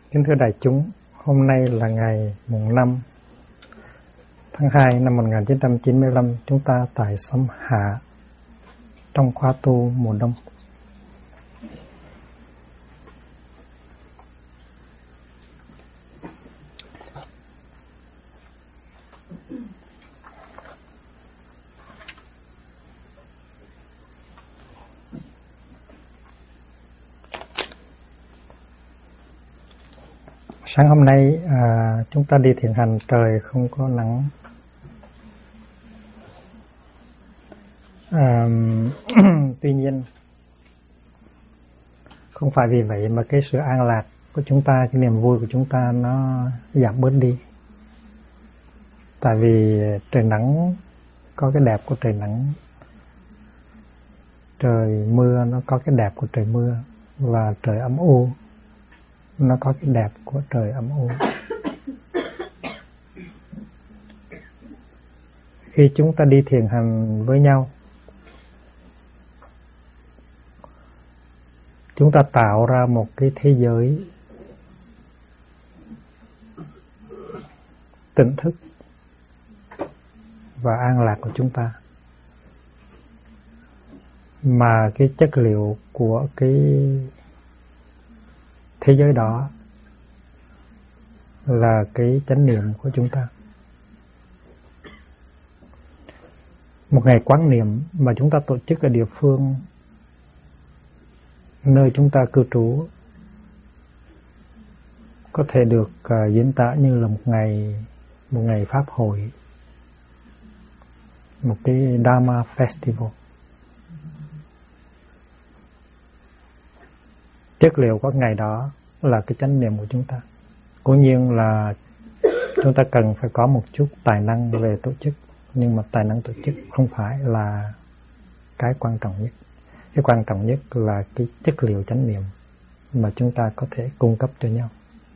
Kính thưa đại chúng, hôm nay là ngày mùng 5 tháng 2 năm 1995, chúng ta tại xóm Hạ trong khóa tu mùa đông. Sáng hôm nay chúng ta đi thiền hành, trời không có nắng. Tuy nhiên không phải vì vậy mà cái sự an lạc của chúng ta, cái niềm vui của chúng ta nó giảm bớt đi. Tại vì trời nắng có cái đẹp của trời nắng, trời mưa nó có cái đẹp của trời mưa, và trời âm u nó có cái đẹp của trời âm u. Khi chúng ta đi thiền hành với nhau, chúng ta tạo ra một cái thế giới tỉnh thức và an lạc của chúng ta, mà cái chất liệu của cái thế giới đó là cái chánh niệm của chúng ta. Một ngày quán niệm mà chúng ta tổ chức ở địa phương nơi chúng ta cư trú có thể được diễn tả như là một ngày pháp hội, một cái Dharma Festival. Chất liệu của ngày đó là cái chánh niệm của chúng ta. Cố nhiên là chúng ta cần phải có một chút tài năng về tổ chức, nhưng mà tài năng tổ chức không phải là cái quan trọng nhất. Cái quan trọng nhất là cái chất liệu chánh niệm mà chúng ta có thể cung cấp cho nhau.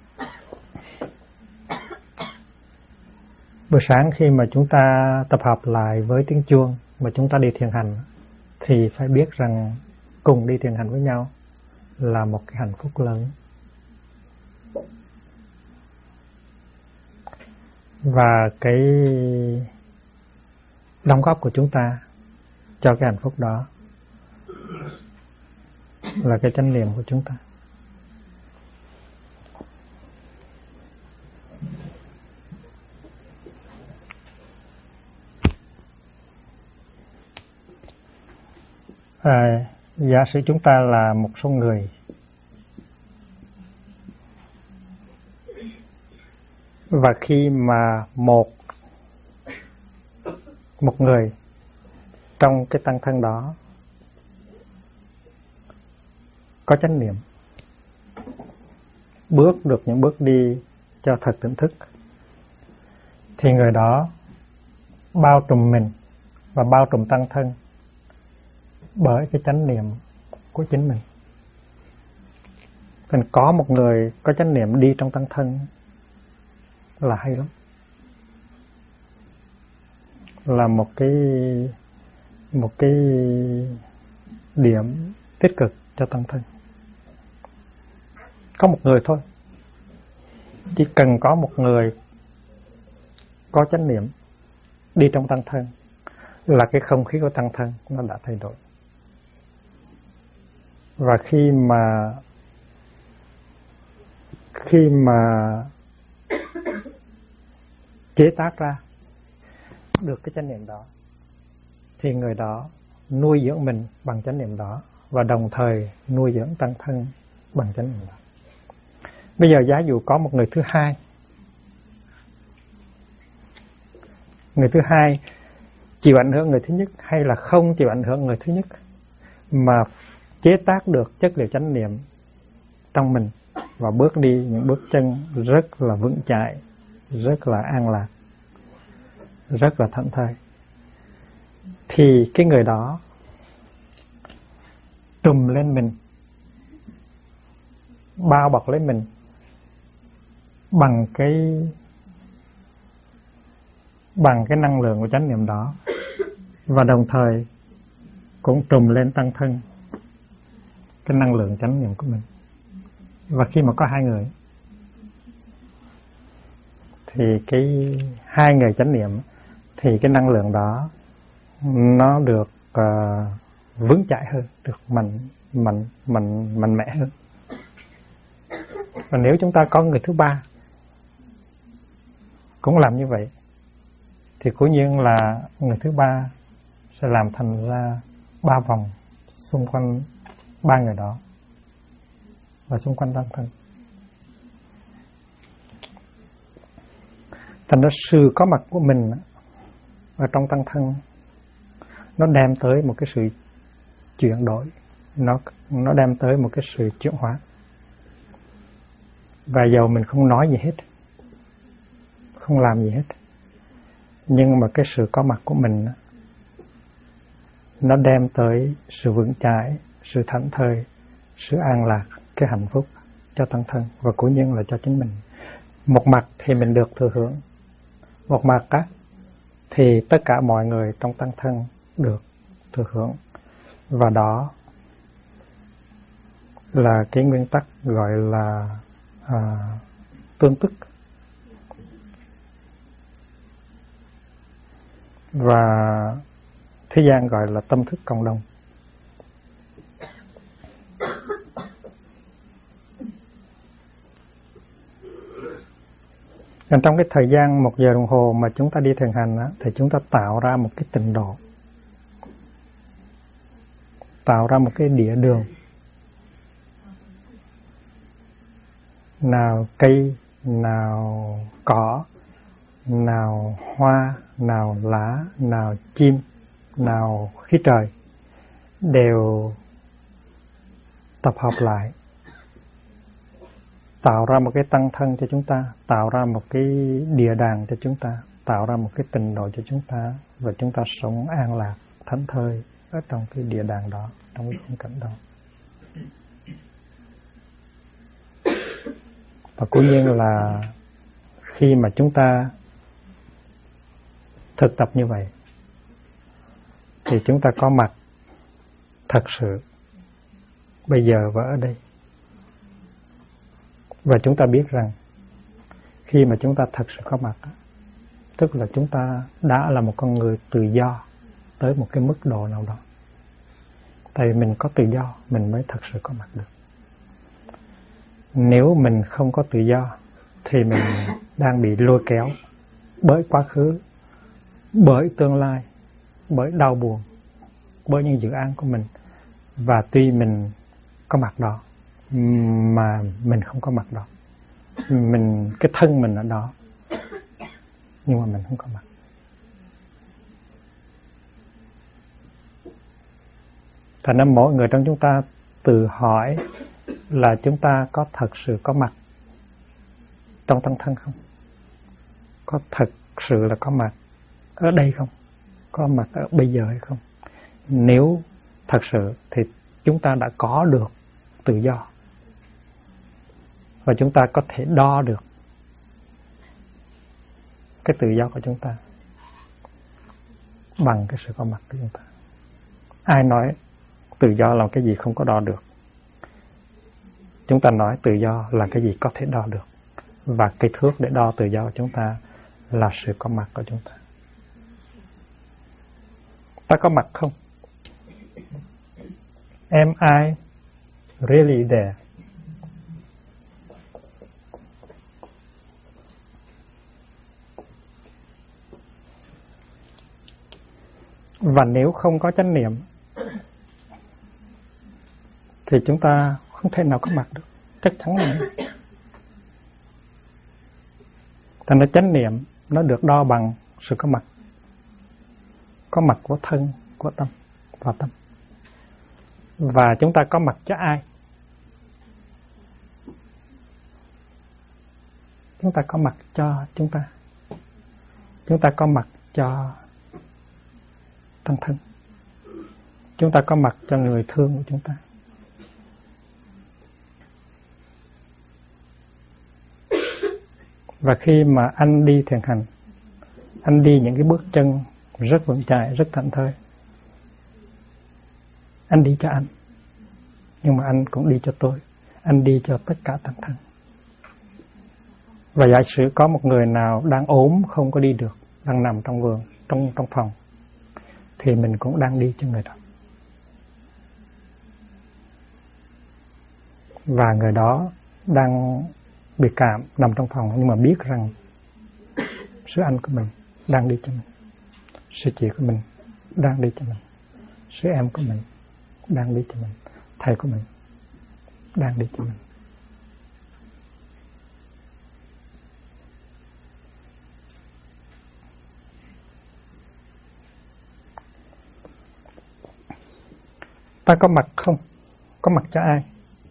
Buổi sáng khi mà chúng ta tập hợp lại với tiếng chuông mà chúng ta đi thiền hành, thì phải biết rằng cùng đi thiền hành với nhau là một cái hạnh phúc lớn. Và cái đóng góp của chúng ta cho cái hạnh phúc đó là cái chánh niệm của chúng ta. Giả sử chúng ta là một số người, và khi mà một người trong cái tăng thân đó có chánh niệm, bước được những bước đi cho thật tỉnh thức, thì người đó bao trùm mình và bao trùm tăng thân bởi cái chánh niệm của chính mình. Nên có một người có chánh niệm đi trong tăng thân là hay lắm, là một cái điểm tích cực cho tăng thân. Có một người thôi, chỉ cần có một người có chánh niệm đi trong tăng thân là cái không khí của tăng thân nó đã thay đổi. Và khi mà chế tác ra được cái chánh niệm đó, thì người đó nuôi dưỡng mình bằng chánh niệm đó, và đồng thời nuôi dưỡng tăng thân bằng chánh niệm đó. Bây giờ giả dụ có một người thứ hai, người thứ hai chịu ảnh hưởng người thứ nhất, hay là không chịu ảnh hưởng người thứ nhất, mà chế tác được chất liệu chánh niệm trong mình và bước đi những bước chân rất là vững chãi, rất là an lạc, rất là thảnh thơi, thì cái người đó trùm lên mình, bao bọc lấy mình bằng cái năng lượng của chánh niệm đó, và đồng thời cũng trùm lên tăng thân cái năng lượng chánh niệm của mình. Và khi mà có hai người thì cái hai người chánh niệm thì cái năng lượng đó nó được vững chãi hơn, được mạnh mẽ hơn. Và nếu chúng ta có người thứ ba cũng làm như vậy thì cố nhiên là người thứ ba sẽ làm thành ra 3 vòng xung quanh 3 người đó và xung quanh tăng thân. Thành ra sự có mặt của mình ở trong tăng thân nó đem tới một cái sự chuyển đổi, nó đem tới một cái sự chuyển hóa. Và dầu mình không nói gì hết, không làm gì hết, nhưng mà cái sự có mặt của mình nó đem tới sự vững chãi, sự thảnh thơi, sự an lạc, cái hạnh phúc cho tăng thân và cố nhiên là cho chính mình. Một mặt thì mình được thừa hưởng, một mặt thì tất cả mọi người trong tăng thân được thừa hưởng. Và đó là cái nguyên tắc gọi là tương tức. Và thế gian gọi là tâm thức cộng đồng. Trong cái thời gian 1 giờ đồng hồ mà chúng ta đi thiền hành thì chúng ta tạo ra một cái tịnh độ, tạo ra một cái địa đường. Nào cây, nào cỏ, nào hoa, nào lá, nào chim, nào khí trời đều tập hợp lại, tạo ra một cái tăng thân cho chúng ta, tạo ra một cái địa đàng cho chúng ta, tạo ra một cái tịnh độ cho chúng ta, và chúng ta sống an lạc, thảnh thơi ở trong cái địa đàng đó, trong cái khung cảnh đó. Và cố nhiên là khi mà chúng ta thực tập như vậy thì chúng ta có mặt thật sự bây giờ và ở đây. Và chúng ta biết rằng khi mà chúng ta thật sự có mặt, tức là chúng ta đã là một con người tự do tới một cái mức độ nào đó. Tại vì mình có tự do, mình mới thật sự có mặt được. Nếu mình không có tự do thì mình đang bị lôi kéo bởi quá khứ, bởi tương lai, bởi đau buồn, bởi những dự án của mình. Và tuy mình có mặt đó mà mình không có mặt đó, cái thân mình ở đó nhưng mà mình không có mặt. Thành ra mỗi người trong chúng ta tự hỏi là chúng ta có thật sự có mặt trong tăng thân không? Có thật sự là có mặt ở đây không? Có mặt ở bây giờ hay không? Nếu thật sự thì chúng ta đã có được tự do, và chúng ta có thể đo được cái tự do của chúng ta bằng cái sự có mặt của chúng ta. Ai nói tự do là cái gì không có đo được? Chúng ta nói tự do là cái gì có thể đo được. Và cái thước để đo tự do của chúng ta là sự có mặt của chúng ta. Ta có mặt không? Am I really there? Và nếu không có chánh niệm thì chúng ta không thể nào có mặt được, chắc chắn là thành ra chánh niệm nó được đo bằng sự có mặt của thân, của tâm và tâm. Và chúng ta có mặt cho ai? Chúng ta có mặt cho chúng ta. Chúng ta có mặt cho tăng thân. Chúng ta có mặt cho người thương của chúng ta. Và khi mà anh đi thiền hành, anh đi những cái bước chân rất vững chãi, rất thảnh thơi. Anh đi cho anh, nhưng mà anh cũng đi cho tôi. Anh đi cho tất cả tăng thân. Và giả sử có một người nào đang ốm không có đi được, đang nằm trong vườn, trong phòng, thì mình cũng đang đi cho người đó. Và người đó đang bị cảm, nằm trong phòng, nhưng mà biết rằng sư anh của mình đang đi cho mình, sư chị của mình đang đi cho mình, sư em của mình đang đi cho mình, thầy của mình đang đi cho mình. Ta có mặt không? Có mặt cho ai?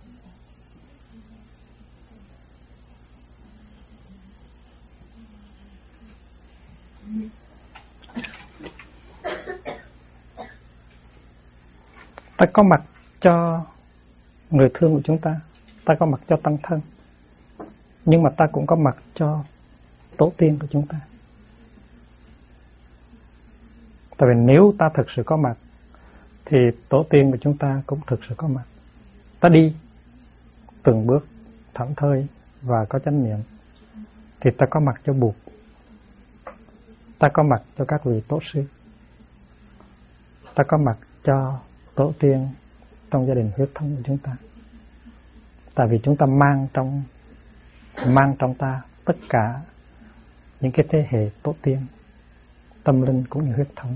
Ta có mặt cho người thương của chúng ta, ta có mặt cho tăng thân, nhưng mà ta cũng có mặt cho tổ tiên của chúng ta. Tại vì nếu ta thực sự có mặt thì tổ tiên của chúng ta cũng thực sự có mặt. Ta đi từng bước thảnh thơi và có chánh niệm thì ta có mặt cho Bụt, ta có mặt cho các vị tổ sư, ta có mặt cho tổ tiên trong gia đình huyết thống của chúng ta. Tại vì chúng ta mang trong ta tất cả những cái thế hệ tổ tiên, tâm linh cũng như huyết thống.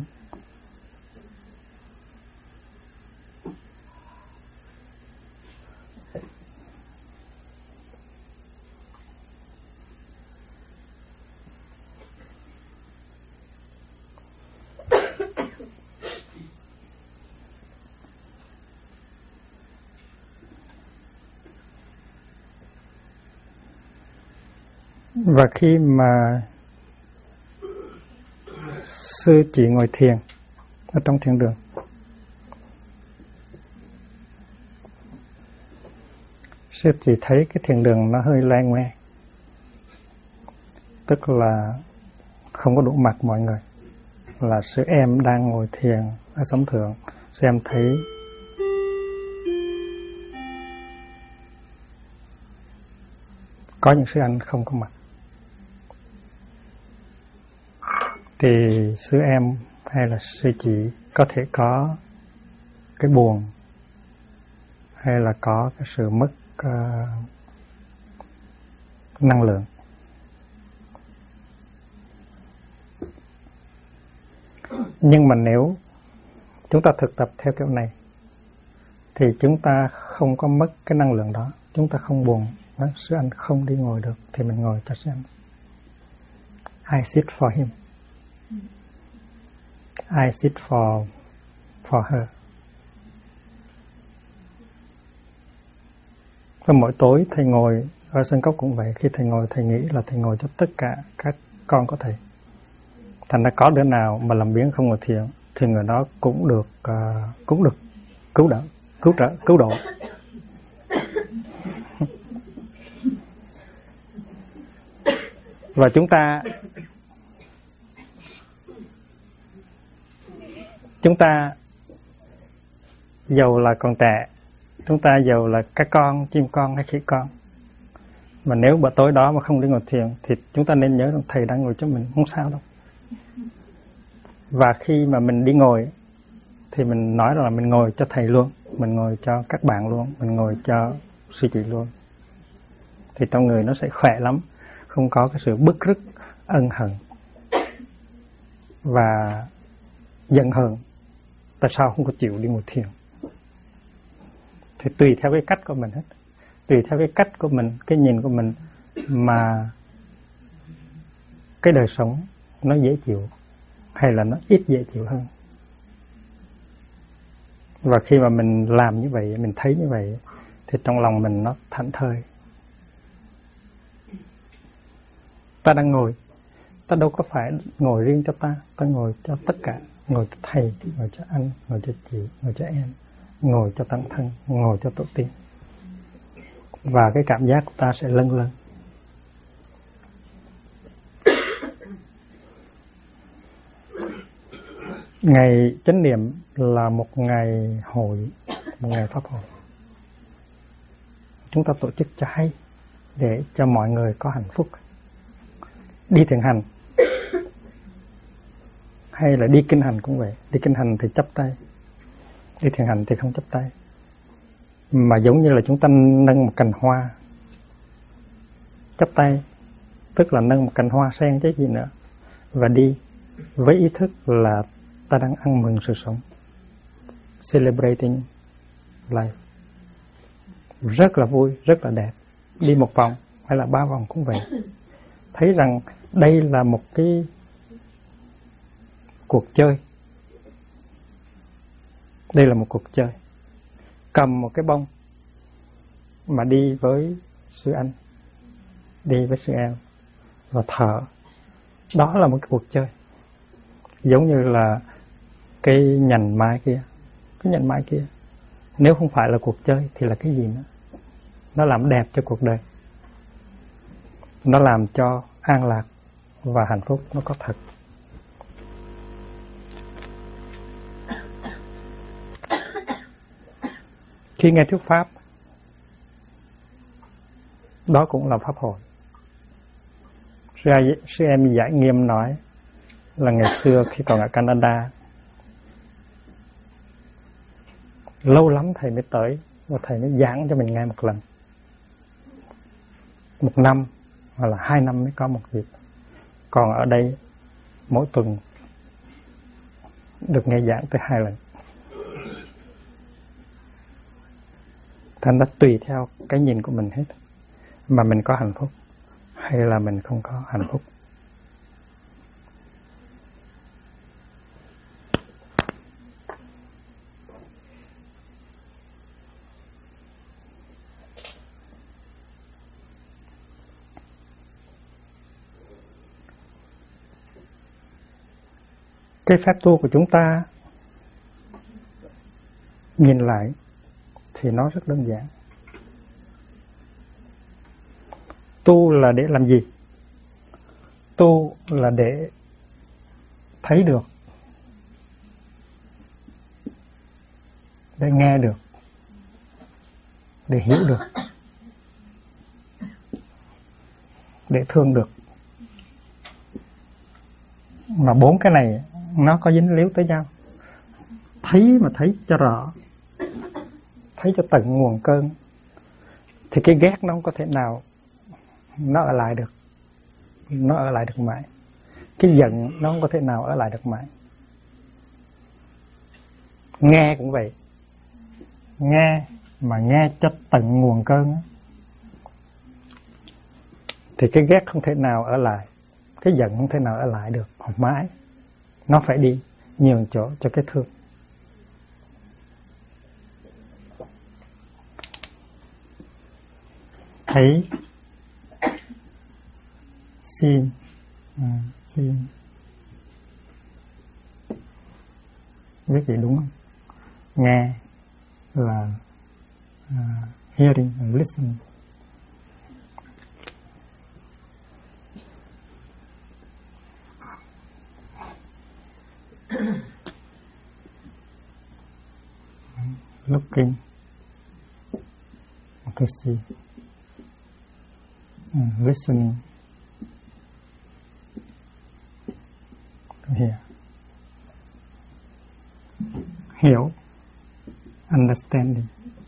Và khi mà sư chị ngồi thiền ở trong thiền đường, sư chỉ thấy cái thiền đường nó hơi loe ngoe, tức là không có đủ mặt mọi người. Là sư em đang ngồi thiền ở sóng thượng, sư em thấy có những sư anh không có mặt. Thì sư em hay là sư chị có thể có cái buồn, hay là có cái sự mất năng lượng. Nhưng mà nếu chúng ta thực tập theo kiểu này thì chúng ta không có mất cái năng lượng đó, chúng ta không buồn. Nói sư anh không đi ngồi được thì mình ngồi cho sư anh. I sit for him, I sit for her. Và mỗi tối thầy ngồi ở sân cốc cũng vậy. Khi thầy ngồi, thầy nghĩ là thầy ngồi cho tất cả các con của thầy. Thành ra có đứa nào mà làm biếng không ngồi thiền thì người đó cũng được cứu độ. Và chúng ta dầu là còn trẻ, chúng ta dầu là các con, chim con hay khỉ con, mà nếu bữa tối đó mà không đi ngồi thiền thì chúng ta nên nhớ rằng thầy đang ngồi cho mình, không sao đâu. Và khi mà mình đi ngồi thì mình nói là mình ngồi cho thầy luôn, mình ngồi cho các bạn luôn, mình ngồi cho sư chị luôn. Thì trong người nó sẽ khỏe lắm, không có cái sự bức rứt, ân hận và giận hờn. Tại sao không có chịu đi ngồi thiền? Thì tùy theo cái cách của mình hết, tùy theo cái cách của mình, cái nhìn của mình mà cái đời sống nó dễ chịu hay là nó ít dễ chịu hơn. Và khi mà mình làm như vậy, mình thấy như vậy thì trong lòng mình nó thảnh thơi. Ta đang ngồi, ta đâu có phải ngồi riêng cho ta, ta ngồi cho tất cả, ngồi cho thầy, ngồi cho anh, ngồi cho chị, ngồi cho em, ngồi cho tăng thân, ngồi cho tổ tiên. Và cái cảm giác của ta sẽ lâng lâng. Ngày chánh niệm là một ngày hội, một ngày pháp hội. Chúng ta tổ chức cho hay để cho mọi người có hạnh phúc. đi thiền hành hay là đi kinh hành cũng vậy. Đi kinh hành thì chắp tay, đi thiền hành thì không chắp tay, mà giống như là chúng ta nâng một cành hoa. Chắp tay tức là nâng một cành hoa sen chứ gì nữa, và đi với ý thức là ta đang ăn mừng sự sống, celebrating life. Rất là vui, rất là đẹp. Đi một vòng hay là 3 vòng cũng vậy. Thấy rằng đây là một cái cuộc chơi. Đây là một cuộc chơi. Cầm một cái bông mà đi với sư anh, đi với sư em và thở. Đó là một cái cuộc chơi. Giống như là cái nhành mai kia. Cái nhành mai kia, nếu không phải là cuộc chơi thì là cái gì nữa? Nó làm đẹp cho cuộc đời, nó làm cho an lạc và hạnh phúc nó có thật. Khi nghe thuyết pháp, đó cũng là pháp hội. Sư em Giải Nghiêm nói là ngày xưa khi còn ở Canada, lâu lắm thầy mới tới và thầy mới giảng cho mình nghe một lần. 1 năm hoặc là 2 năm mới có một dịp. Còn ở đây mỗi tuần được nghe giảng tới 2 lần. Thành ra tùy theo cái nhìn của mình hết mà mình có hạnh phúc hay là mình không có hạnh phúc. Cái phép tu của chúng ta nhìn lại thì nó rất đơn giản. Tu là để làm gì? Tu là để thấy được, để nghe được, để hiểu được, để thương được. Mà 4 cái này nó có dính líu tới nhau. Thấy mà thấy cho rõ, thấy cho tận nguồn cơn, thì cái ghét nó không có thể nào nó ở lại được. Nó ở lại được mãi. Cái giận nó không có thể nào ở lại được mãi. Nghe cũng vậy. Nghe mà nghe cho tận nguồn cơn thì cái ghét không thể nào ở lại, cái giận không thể nào ở lại được mãi. Nó phải đi nhường chỗ cho cái thương. Thấy, xin, biết gì đúng không? Nghe là hearing, listening. Looking, to see, listening, to hear. Hiểu, understanding.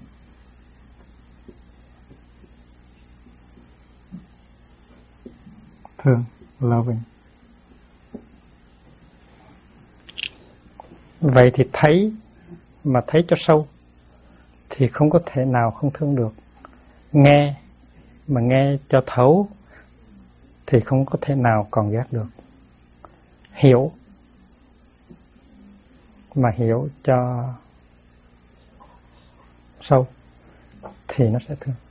Thương, loving. Vậy thì thấy mà thấy cho sâu thì không có thể nào không thương được. Nghe mà nghe cho thấu thì không có thể nào còn ghét được. Hiểu mà hiểu cho sâu thì nó sẽ thương.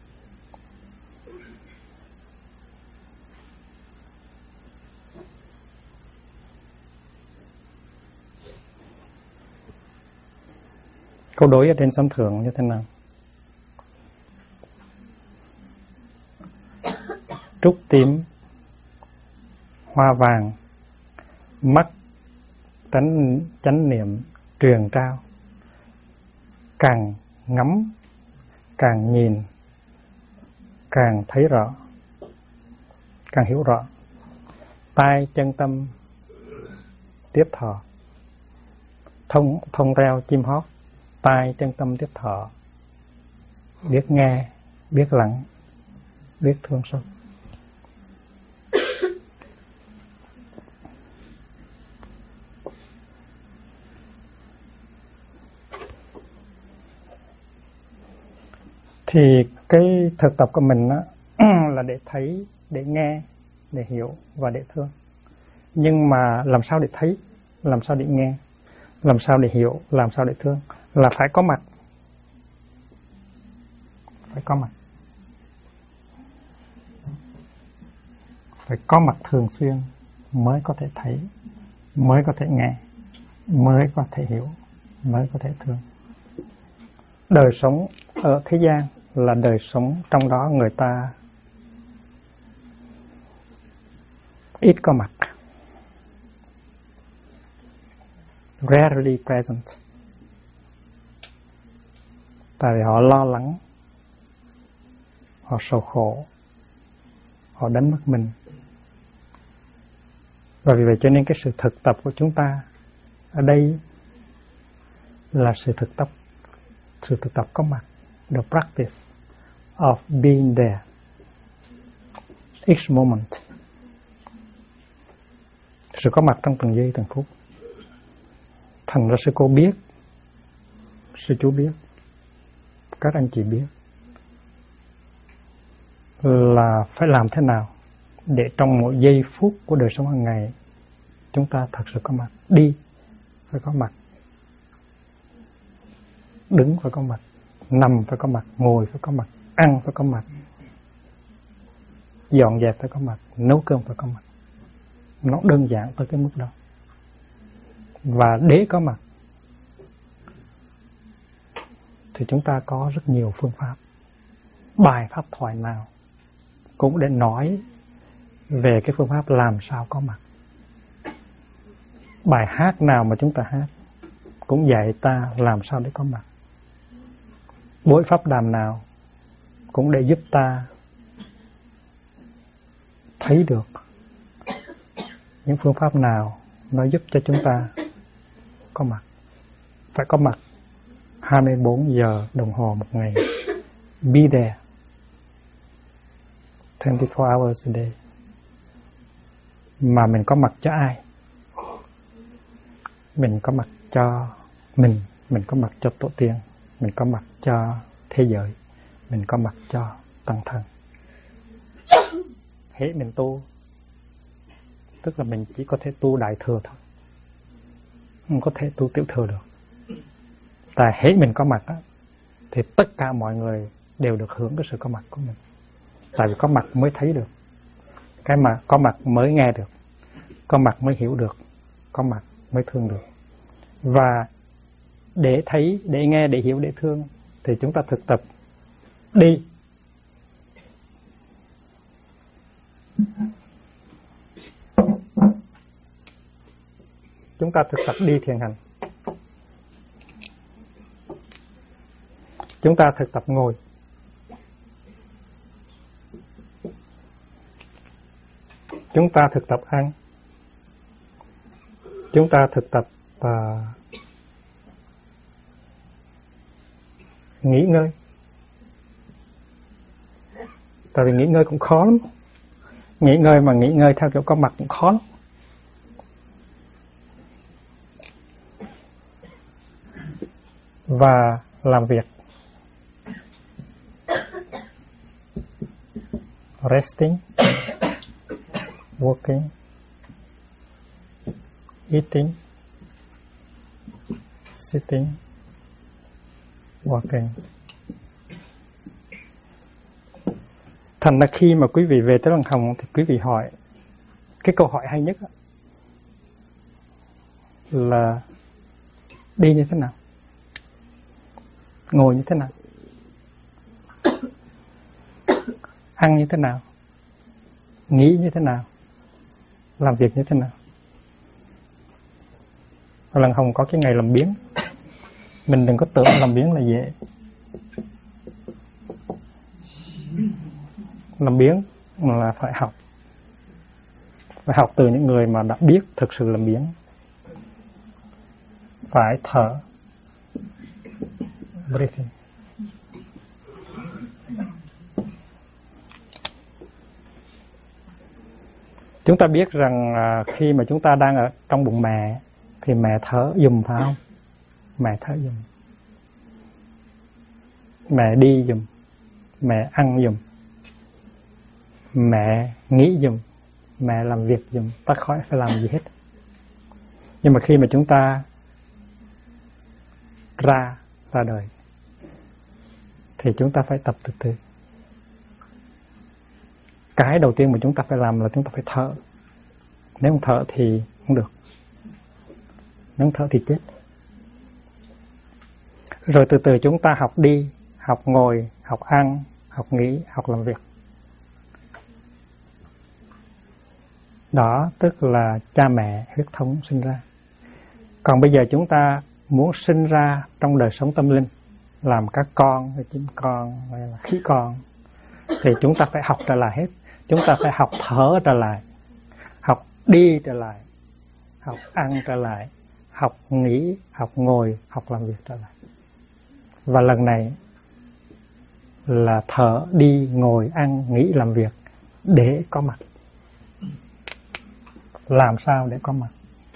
Câu đối ở trên sấm thường như thế nào? Trúc tím, hoa vàng, mắt chánh niệm truyền trao. Càng ngắm, càng nhìn, càng thấy rõ, càng hiểu rõ. tai chân tâm tiếp thọ. Thông reo chim hót, tai chân tâm tiếp thọ. Biết nghe, biết lắng, biết thương xót. Thì cái thực tập của mình đó, là để thấy, để nghe, để hiểu và để thương. Nhưng mà làm sao để thấy, làm sao để nghe, làm sao để hiểu, làm sao để thương, là phải có mặt. Phải có mặt. Phải có mặt thường xuyên mới có thể thấy, mới có thể nghe, mới có thể hiểu, mới có thể thương. Đời sống ở thế gian là đời sống trong đó người ta ít có mặt, rarely present, tại vì họ lo lắng, họ sầu khổ, họ đánh mất mình. Và vì vậy cho nên cái sự thực tập của chúng ta ở đây là sự thực tập có mặt, the practice of being there each moment, sự có mặt trong từng giây từng phút. Thành ra sư cô biết, sư chú biết, các anh chị biết là phải làm thế nào để trong mỗi giây phút của đời sống hàng ngày chúng ta thật sự có mặt. Đi phải có mặt, đứng phải có mặt, nằm phải có mặt, ngồi phải có mặt, ăn phải có mặt, dọn dẹp phải có mặt, nấu cơm phải có mặt. Nó đơn giản tới cái mức đó. Và để có mặt thì chúng ta có rất nhiều phương pháp. Bài pháp thoại nào cũng để nói về cái phương pháp làm sao có mặt. Bài hát nào mà chúng ta hát cũng dạy ta làm sao để có mặt. Buổi pháp đàm nào cũng để giúp ta thấy được những phương pháp nào nó giúp cho chúng ta có mặt. Phải có mặt 24 giờ đồng hồ một ngày. Be there 24 hours a day. Mà mình có mặt cho ai? Mình có mặt cho mình có mặt cho tổ tiên, mình có mặt cho thế giới, mình có mặt cho tăng thân. Hễ mình tu, tức là mình chỉ có thể tu đại thừa thôi, không có thể tu tiểu thừa được. Tại hễ mình có mặt đó, thì tất cả mọi người đều được hưởng cái sự có mặt của mình. Tại vì có mặt mới thấy được, cái mà có mặt mới nghe được, có mặt mới hiểu được, có mặt mới thương được. Và để thấy, để nghe, để hiểu, để thương thì chúng ta thực tập đi. Chúng ta thực tập đi thiền hành. Chúng ta thực tập ngồi. Chúng ta thực tập ăn. Chúng ta thực tập nghỉ ngơi. Tại vì nghỉ ngơi cũng khó lắm. Nghỉ ngơi mà nghỉ ngơi theo kiểu có mặt cũng khó lắm. Và làm việc. Resting, working, eating, sitting, walking. Thành ra khi mà quý vị về tới Lăng Hồng thì quý vị hỏi, cái câu hỏi hay nhất là đi như thế nào, ngồi như thế nào, ăn như thế nào, nghĩ như thế nào, làm việc như thế nào. Ở Lăng Hồng có cái ngày làm biếng. Mình đừng có tưởng làm biếng là dễ. Làm biếng mà là phải học, Phải học từ những người mà đã biết thực sự là biến. Phải thở. Breathing. Chúng ta biết rằng khi mà chúng ta đang ở trong bụng mẹ thì mẹ thở giùm phải không? Mẹ thở giùm. Mẹ đi giùm. Mẹ ăn giùm. Mẹ nghĩ giùm. Mẹ làm việc giùm. Ta khỏi phải làm gì hết. Nhưng mà khi mà chúng ta ra đời thì chúng ta phải tập từ từ. Cái đầu tiên mà chúng ta phải làm là chúng ta phải thở. Nếu không thở thì không được. Nếu không thở thì chết. Rồi từ từ chúng ta học đi, học ngồi, học ăn, học nghĩ, học làm việc. Đó tức là cha mẹ huyết thống sinh ra. Còn bây giờ chúng ta muốn sinh ra trong đời sống tâm linh, làm các con, chim con, hay là khỉ con, thì chúng ta phải học trở lại hết. Chúng ta phải học thở trở lại, học đi trở lại, học ăn trở lại, học nghĩ, học ngồi, học làm việc trở lại. Và lần này là thở, đi, ngồi, ăn, nghĩ, làm việc để có mặt. Làm sao để có mặt?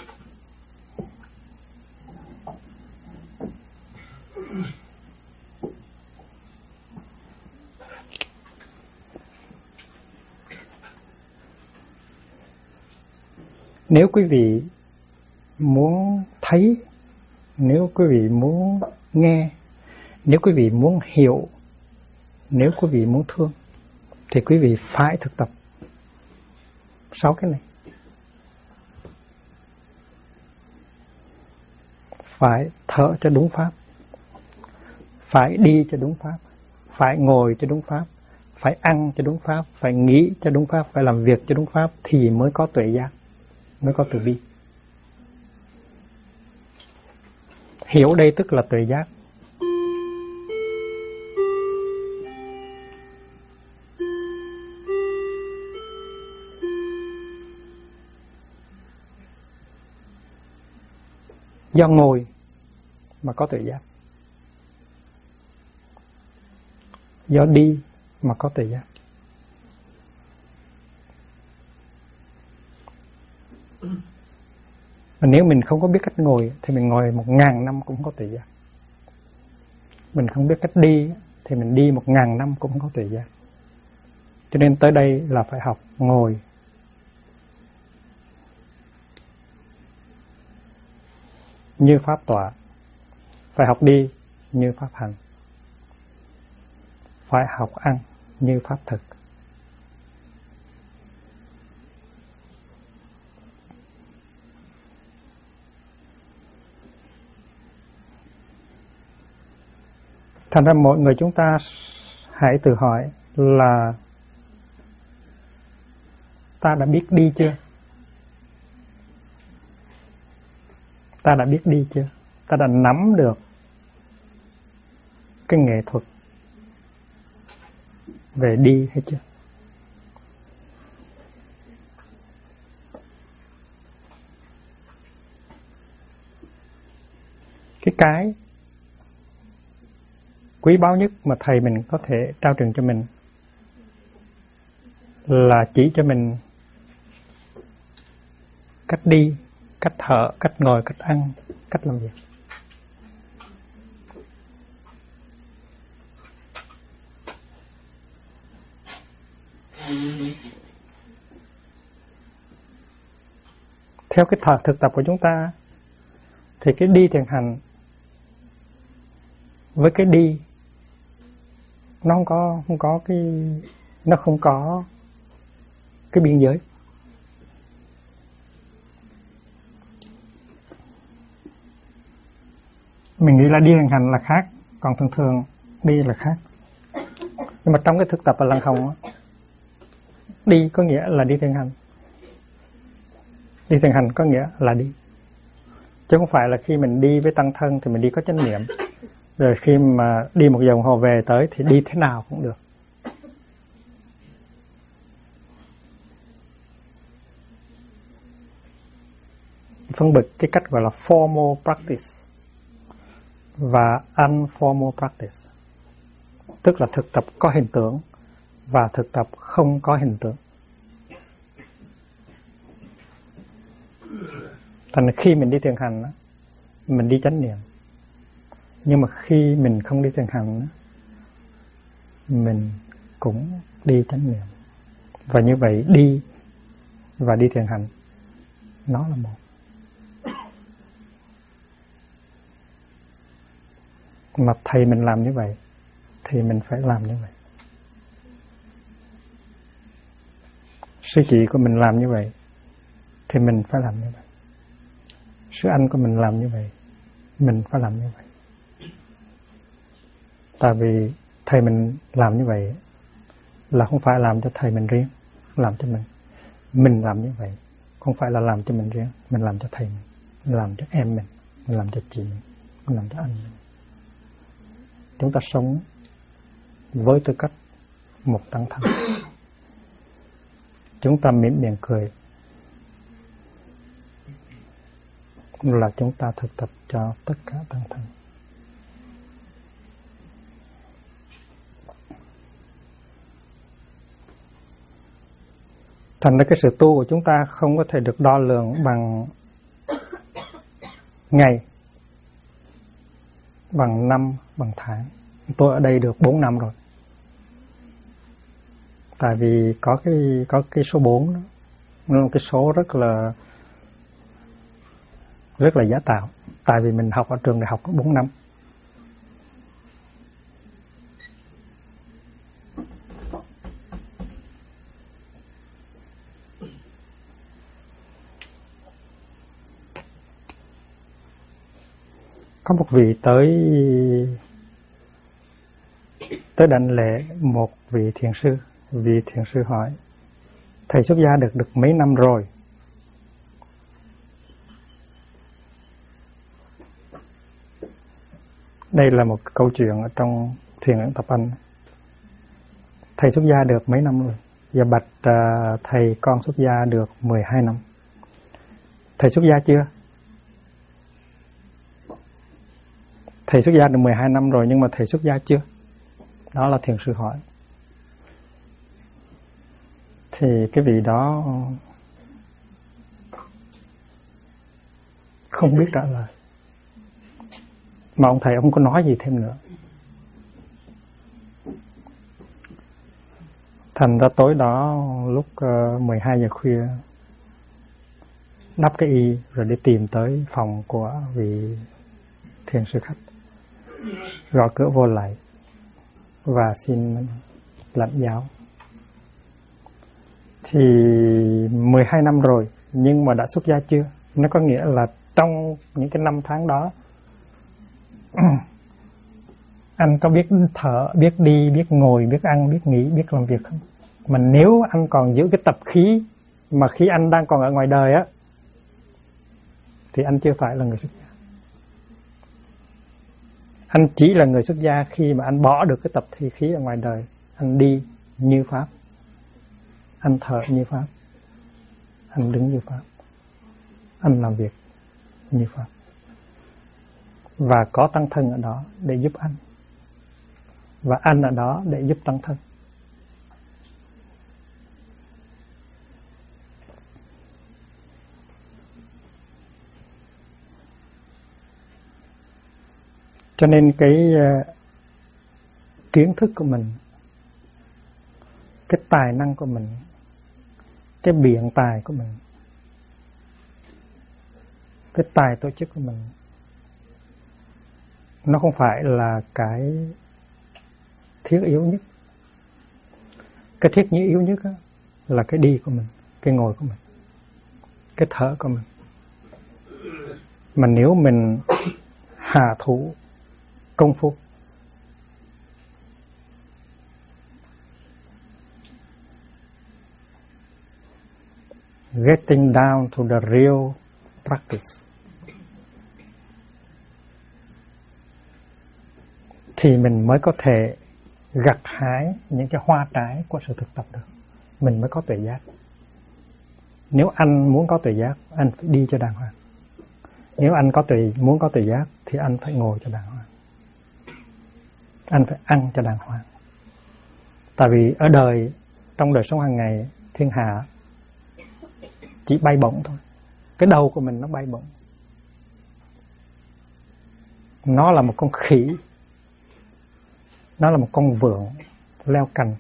Nếu quý vị muốn thấy, nếu quý vị muốn nghe, nếu quý vị muốn hiểu, nếu quý vị muốn thương, thì quý vị phải thực tập 6 cái này. Phải thở cho đúng pháp, phải đi cho đúng pháp, phải ngồi cho đúng pháp, phải ăn cho đúng pháp, phải nghĩ cho đúng pháp, phải làm việc cho đúng pháp thì mới có tuệ giác, mới có từ bi. Hiểu đây tức là tuệ giác. Do ngồi mà có tuệ giác, do đi mà có tuệ giác. Mà nếu mình không có biết cách ngồi thì mình ngồi 1000 năm cũng không có tuệ giác. Mình không biết cách đi thì mình đi 1000 năm cũng không có tuệ giác. Cho nên tới đây là phải học ngồi, như pháp tọa, phải học đi như pháp hành, phải học ăn như pháp thực. Thành ra mỗi người chúng ta hãy tự hỏi là ta đã biết đi chưa? Ta đã biết đi chưa? Ta đã nắm được cái nghệ thuật về đi hay chưa? Cái quý báu nhất mà thầy mình có thể trao truyền cho mình là chỉ cho mình cách đi, cách thở, cách ngồi, cách ăn, cách làm việc. Theo cái thực tập của chúng ta thì cái đi thiền hành với cái đi nó không có cái biên giới. Mình nghĩ là đi thiền hành là khác, còn thường thường đi là khác. Nhưng mà trong cái thực tập ở Lăng Hồng á, đi có nghĩa là đi thiền hành. Đi thiền hành có nghĩa là đi. Chứ không phải là khi mình đi với tăng thân thì mình đi có chánh niệm. Rồi khi mà đi một vòng hồ về tới thì đi thế nào cũng được. phân biệt cái cách gọi là formal practice và informal practice, tức là thực tập có hình tượng và thực tập không có hình tượng. Thành ra khi mình đi thiền hành, mình đi chánh niệm, nhưng mà khi mình không đi thiền hành, mình cũng đi chánh niệm. Và như vậy đi và đi thiền hành nó là một. Mà thầy mình làm như vậy thì mình phải làm như vậy. Sư chị của mình làm như vậy thì mình phải làm như vậy. Sư anh của mình làm như vậy, mình phải làm như vậy. Tại vì thầy mình làm như vậy là không phải làm cho thầy mình riêng, làm cho mình. Mình làm như vậy không phải là làm cho mình riêng, mình làm cho thầy mình làm cho em mình làm cho chị mình làm cho anh mình. Chúng ta sống với tư cách một tăng thân. Chúng ta mỉm miệng cười là chúng ta thực tập cho tất cả tăng thân. Thành ra cái sự tu của chúng ta không có thể được đo lường bằng ngày, bằng năm, bằng tháng. Tôi ở đây được 4 năm rồi. Tại vì có cái số 4 đó, nó là cái số rất là giá tạo. Tại vì mình học ở trường đại học 4 năm. Có một vị tới đảnh lễ một vị thiền sư. Vị thiền sư hỏi: thầy xuất gia được mấy năm rồi? Đây là một câu chuyện ở trong Thiền Ấn Tập Anh. Thầy xuất gia được mấy năm rồi? Dạ bạch thầy, con xuất gia được 12 năm. Thầy xuất gia chưa? Thầy xuất gia được 12 năm rồi, nhưng mà thầy xuất gia chưa? Đó là thiền sư hỏi. Thì cái vị đó không biết trả lời. Mà ông thầy không có nói gì thêm nữa. Thành ra tối đó lúc 12 giờ khuya đắp cái y rồi đi tìm tới phòng của vị thiền sư khách, gõ cửa vô lại và xin lãnh giáo. Thì 12 năm rồi nhưng mà đã xuất gia chưa? Nó có nghĩa là trong những cái 5 tháng đó anh có biết thở, biết đi, biết ngồi, biết ăn, biết nghỉ, biết làm việc không? Mà nếu anh còn giữ cái tập khí mà khi anh đang còn ở ngoài đời á, thì anh chưa phải là người xuất gia. Anh chỉ là người xuất gia khi mà anh bỏ được cái tập thi khí ở ngoài đời. Anh đi như Pháp, anh thở như Pháp, anh đứng như Pháp, anh làm việc như Pháp. Và có tăng thân ở đó để giúp anh, và anh ở đó để giúp tăng thân. Cho nên cái kiến thức của mình, cái tài năng của mình, cái biện tài của mình, cái tài tổ chức của mình, nó không phải là cái thiết yếu nhất. Cái thiết yếu nhất là cái đi của mình, cái ngồi của mình, cái thở của mình. Mà nếu mình hạ thủ công phu, getting down to the real practice, thì mình mới có thể gặt hái những cái hoa trái của sự thực tập được. Mình mới có tuệ giác. Nếu anh muốn có tuệ giác, anh phải đi cho đàng hoàng. Nếu anh muốn có tuệ giác thì anh phải ngồi cho đàng hoàng, anh phải ăn cho đàng hoàng. Tại vì ở đời, trong đời sống hàng ngày, thiên hạ chỉ bay bổng thôi. Cái đầu của mình nó bay bổng. Nó là một con khỉ, nó là một con vượn leo cành.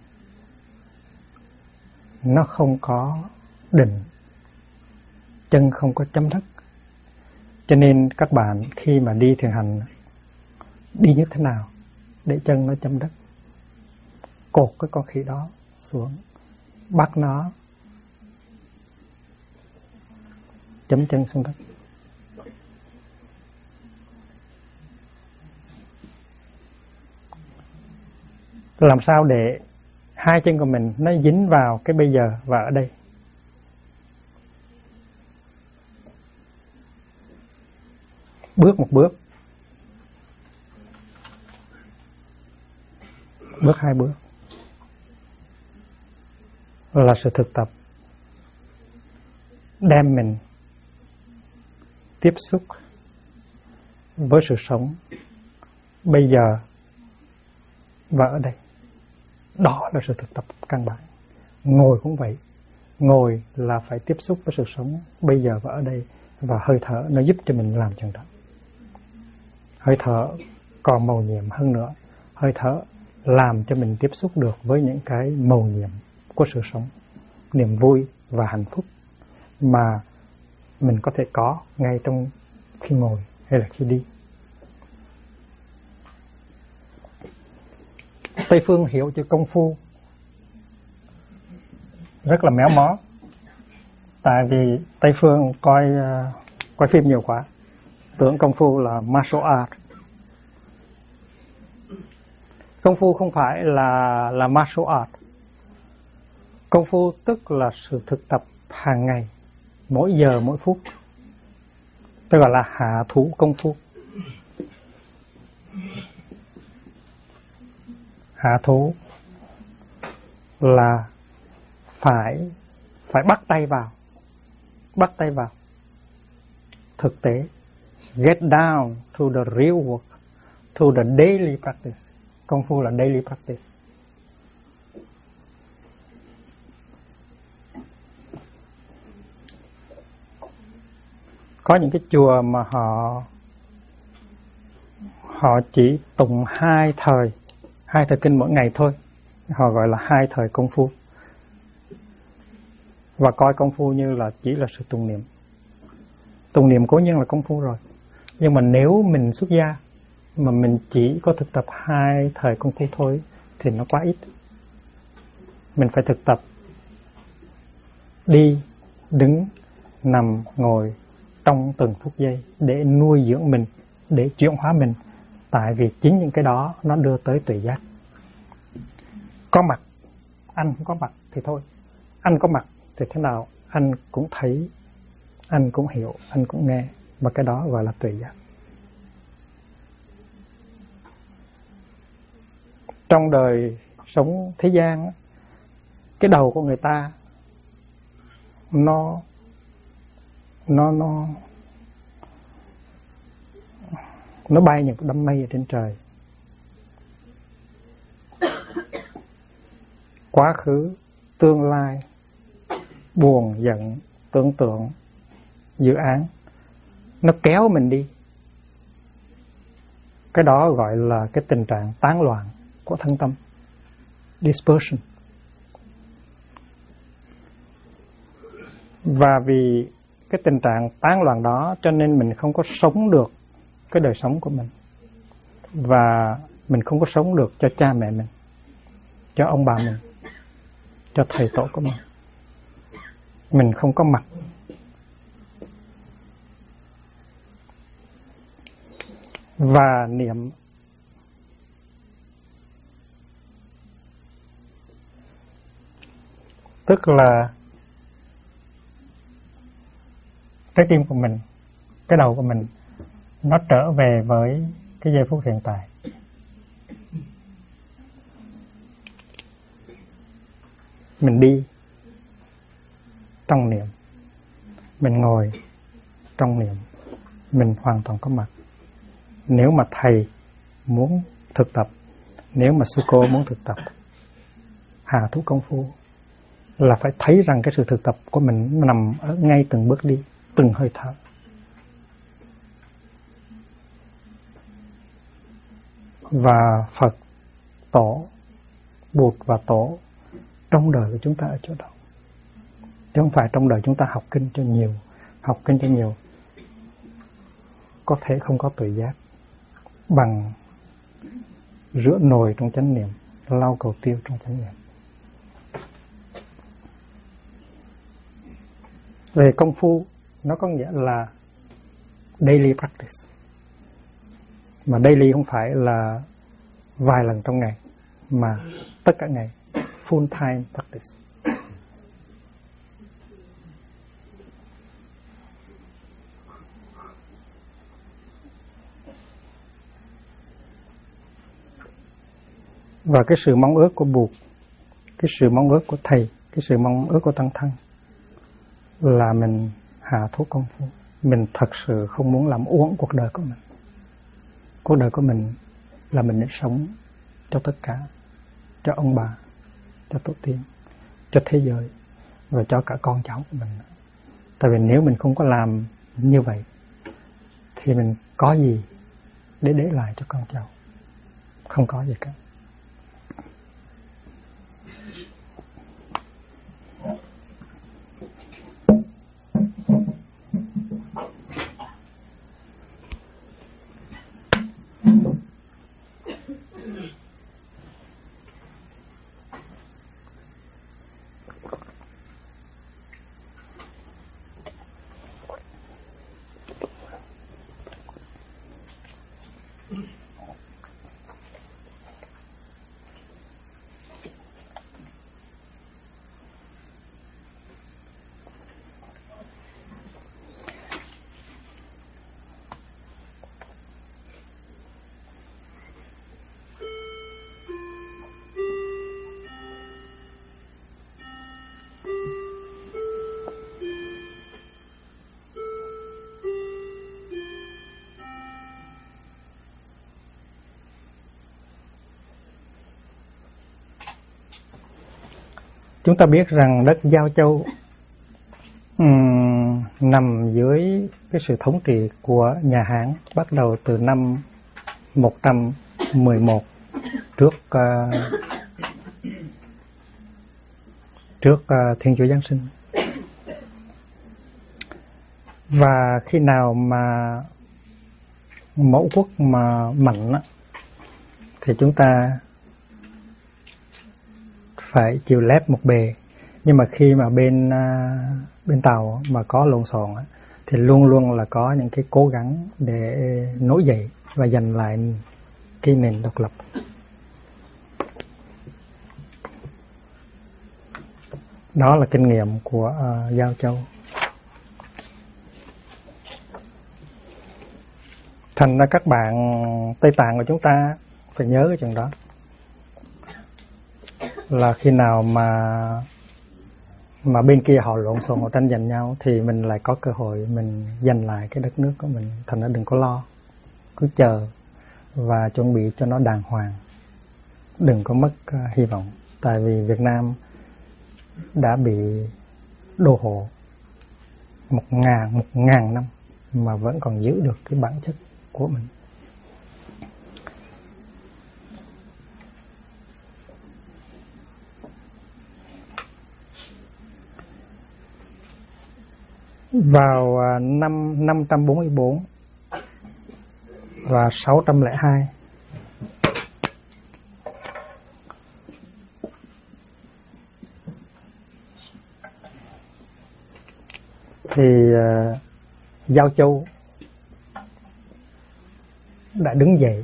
Nó không có định, chân không có chấm đất. Cho nên các bạn khi mà đi thiền hành, đi như thế nào để chân nó chấm đất? Cột cái con khỉ đó xuống, bắt nó chấm chân xuống đất. Làm sao để hai chân của mình nó dính vào cái bây giờ và ở đây? Bước một bước, bước hai bước là sự thực tập đem mình tiếp xúc với sự sống bây giờ và ở đây. Đó là sự thực tập căn bản. Ngồi cũng vậy. Ngồi là phải tiếp xúc với sự sống bây giờ và ở đây. Và hơi thở nó giúp cho mình làm chuyện đó. Hơi thở còn màu nhiệm hơn nữa. Hơi thở làm cho mình tiếp xúc được với những cái màu nhiệm của sự sống, niềm vui và hạnh phúc mà mình có thể có ngay trong khi ngồi hay là khi đi. Tây phương hiểu chữ công phu rất là méo mó. Tại vì Tây phương coi phim nhiều quá, tưởng công phu là martial art. Công phu không phải là martial art. Công phu tức là sự thực tập hàng ngày, mỗi giờ mỗi phút. Tức là hạ thủ công phu. Hạ thủ là phải bắt tay vào thực tế. Get down to the real work, to the daily practice. Công phu là daily practice. Có những cái chùa mà họ chỉ tụng hai thời kinh mỗi ngày thôi. Họ gọi là hai thời công phu. Và coi công phu như là chỉ là sự tụng niệm. Tụng niệm cố nhiên là công phu rồi. Nhưng mà nếu mình xuất gia mà mình chỉ có thực tập hai thời công phu thôi thì nó quá ít. Mình phải thực tập đi, đứng, nằm, ngồi trong từng phút giây để nuôi dưỡng mình, để chuyển hóa mình. Tại vì chính những cái đó nó đưa tới tuệ giác. Có mặt, anh không có mặt thì thôi. Anh có mặt thì thế nào anh cũng thấy, anh cũng hiểu, anh cũng nghe. Và cái đó gọi là tuệ giác. Trong đời sống thế gian, cái đầu của người ta nó bay những đám mây ở trên trời. Quá khứ, tương lai, buồn, giận, tưởng tượng, dự án, nó kéo mình đi. Cái đó gọi là cái tình trạng tán loạn của thân tâm. Dispersion. Và vì cái tình trạng tán loạn đó cho nên mình không có sống được cái đời sống của mình. Và mình không có sống được cho cha mẹ mình, cho ông bà mình, cho thầy tổ của mình. Mình không có mặt. Và niệm tức là trái tim của mình, cái đầu của mình nó trở về với cái giây phút hiện tại. Mình đi trong niệm, mình ngồi trong niệm, mình hoàn toàn có mặt. Nếu mà thầy muốn thực tập, nếu mà sư cô muốn thực tập hạ thủ công phu, là phải thấy rằng cái sự thực tập của mình nằm ở ngay từng bước đi, từng hơi thở. Và Phật, Tổ, Bụt và Tổ trong đời của chúng ta ở chỗ đó, chứ không phải trong đời chúng ta học kinh cho nhiều. Học kinh cho nhiều có thể không có tuệ giác bằng rửa nồi trong chánh niệm, lau cầu tiêu trong chánh niệm. Về công phu, nó có nghĩa là daily practice. Mà daily không phải là vài lần trong ngày, mà tất cả ngày, full time practice. Và cái sự mong ước của Bụt, cái sự mong ước của Thầy, cái sự mong ước của Tăng Thân là mình hạ thuốc công phu. Mình thật sự không muốn làm uổng cuộc đời của mình. Cuộc đời của mình là mình để sống cho tất cả, cho ông bà, cho tổ tiên, cho thế giới và cho cả con cháu của mình. Tại vì nếu mình không có làm như vậy thì mình có gì để lại cho con cháu? Không có gì cả. Chúng ta biết rằng đất Giao Châu nằm dưới cái sự thống trị của nhà Hán bắt đầu từ năm 111 trước Thiên Chúa Giáng sinh. Và khi nào mà mẫu quốc mà mạnh thì chúng ta phải chịu lép một bề. Nhưng mà khi mà bên Tàu mà có lộn xộn thì luôn luôn là có những cái cố gắng để nổi dậy và giành lại cái nền độc lập. Đó là kinh nghiệm của Giao Châu. Thành ra các bạn Tây Tạng của chúng ta phải nhớ cái chuyện đó, là khi nào mà bên kia họ lộn xộn, họ tranh giành nhau thì mình lại có cơ hội mình giành lại cái đất nước của mình. Thành ra đừng có lo, cứ chờ và chuẩn bị cho nó đàng hoàng, đừng có mất hy vọng. Tại vì Việt Nam đã bị đô hộ 1.000 năm mà vẫn còn giữ được cái bản chất của mình. Vào năm 544 và 602 thì Giao Châu đã đứng dậy,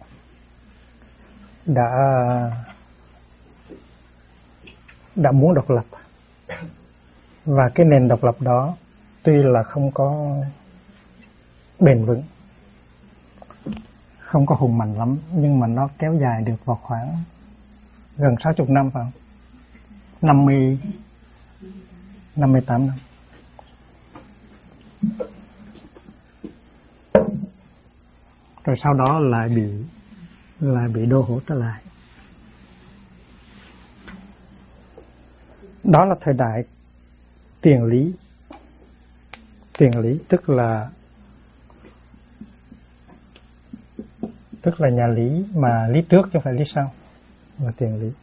đã muốn độc lập. Và cái nền độc lập đó tuy là không có bền vững, không có hùng mạnh lắm, nhưng mà nó kéo dài được vào khoảng gần 60 năm, phải không? 58 năm. rồi sau đó lại bị đô hộ trở lại. Đó là thời đại tiền lý. Tiền lý tức là nhà Lý, mà Lý trước chứ không phải Lý sau, là tiền Lý.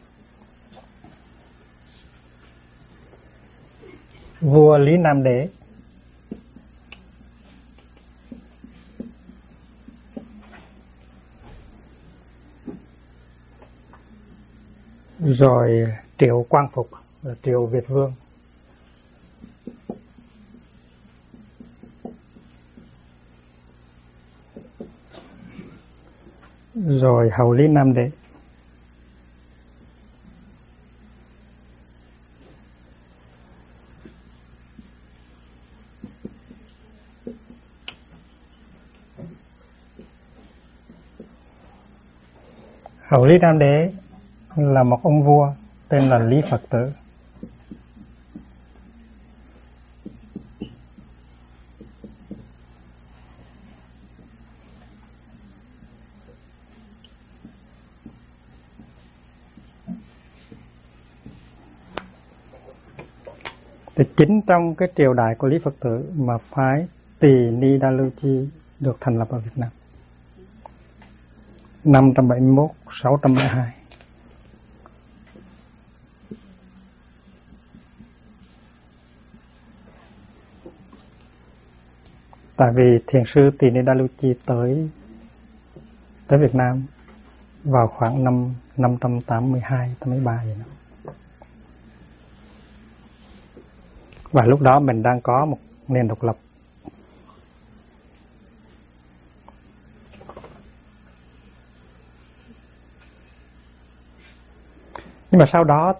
Vua Lý Nam Đế rồi Triệu Quang Phục là Triệu Việt Vương, rồi hậu Lý Nam Đế. Hậu Lý Nam Đế là một ông vua tên là Lý Phật Tử. Thì chính trong cái triều đại của Lý Phật Tử mà phái Tỳ Ni Đa Lưu Chi được thành lập ở Việt Nam 571-672. Tại vì thiền sư Tỳ Ni Đa Lưu Chi tới Việt Nam vào khoảng năm 582-83 vậy đó. Và lúc đó mình đang có một nền độc lập. Nhưng mà sau đó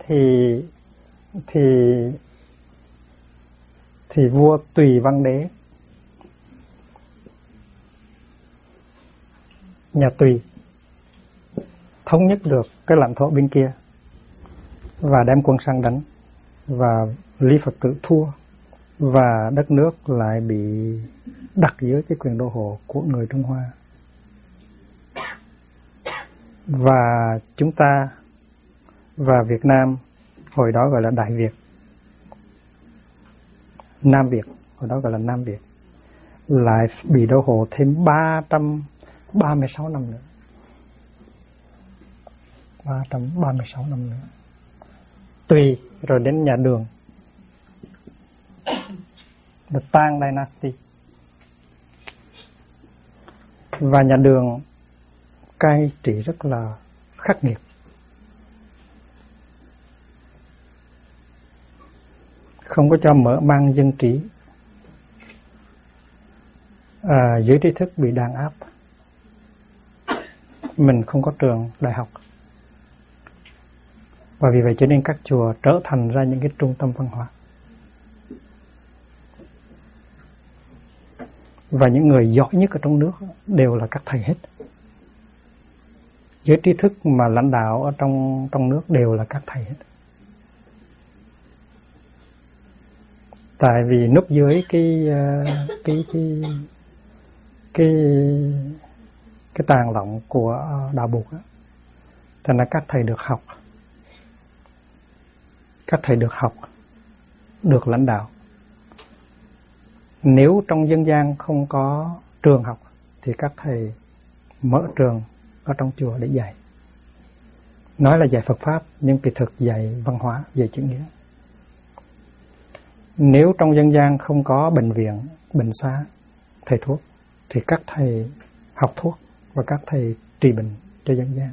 thì vua Tùy Văn Đế, nhà Tùy, thống nhất được cái lãnh thổ bên kia và đem quân sang đánh, và Lý Phật Tử thua, và đất nước lại bị đặt dưới cái quyền đô hộ của người Trung Hoa. Và chúng ta và Việt Nam hồi đó gọi là Đại Việt, Nam Việt hồi đó gọi là Nam Việt, lại bị đô hộ thêm 336 năm nữa. 336 năm nữa. Tùy rồi đến nhà Đường, The Tang Dynasty. Và nhà Đường cai trị rất là khắc nghiệt. Không có cho mở mang dân trí. Giới trí thức bị đàn áp. Mình không có trường đại học. Và vì vậy cho nên các chùa trở thành ra những cái trung tâm văn hóa. Và những người giỏi nhất ở trong nước đều là các thầy hết. Giới trí thức mà lãnh đạo ở trong nước đều là các thầy hết. Tại vì núp dưới cái tàn lọng của đạo Bụt á, thành ra các thầy được học. Các thầy được học, được lãnh đạo. Nếu trong dân gian không có trường học thì các thầy mở trường ở trong chùa để dạy. Nói là dạy Phật Pháp nhưng kỳ thực dạy văn hóa, dạy chữ nghĩa. Nếu trong dân gian không có bệnh viện, bệnh xá, thầy thuốc thì các thầy học thuốc và các thầy trị bệnh cho dân gian.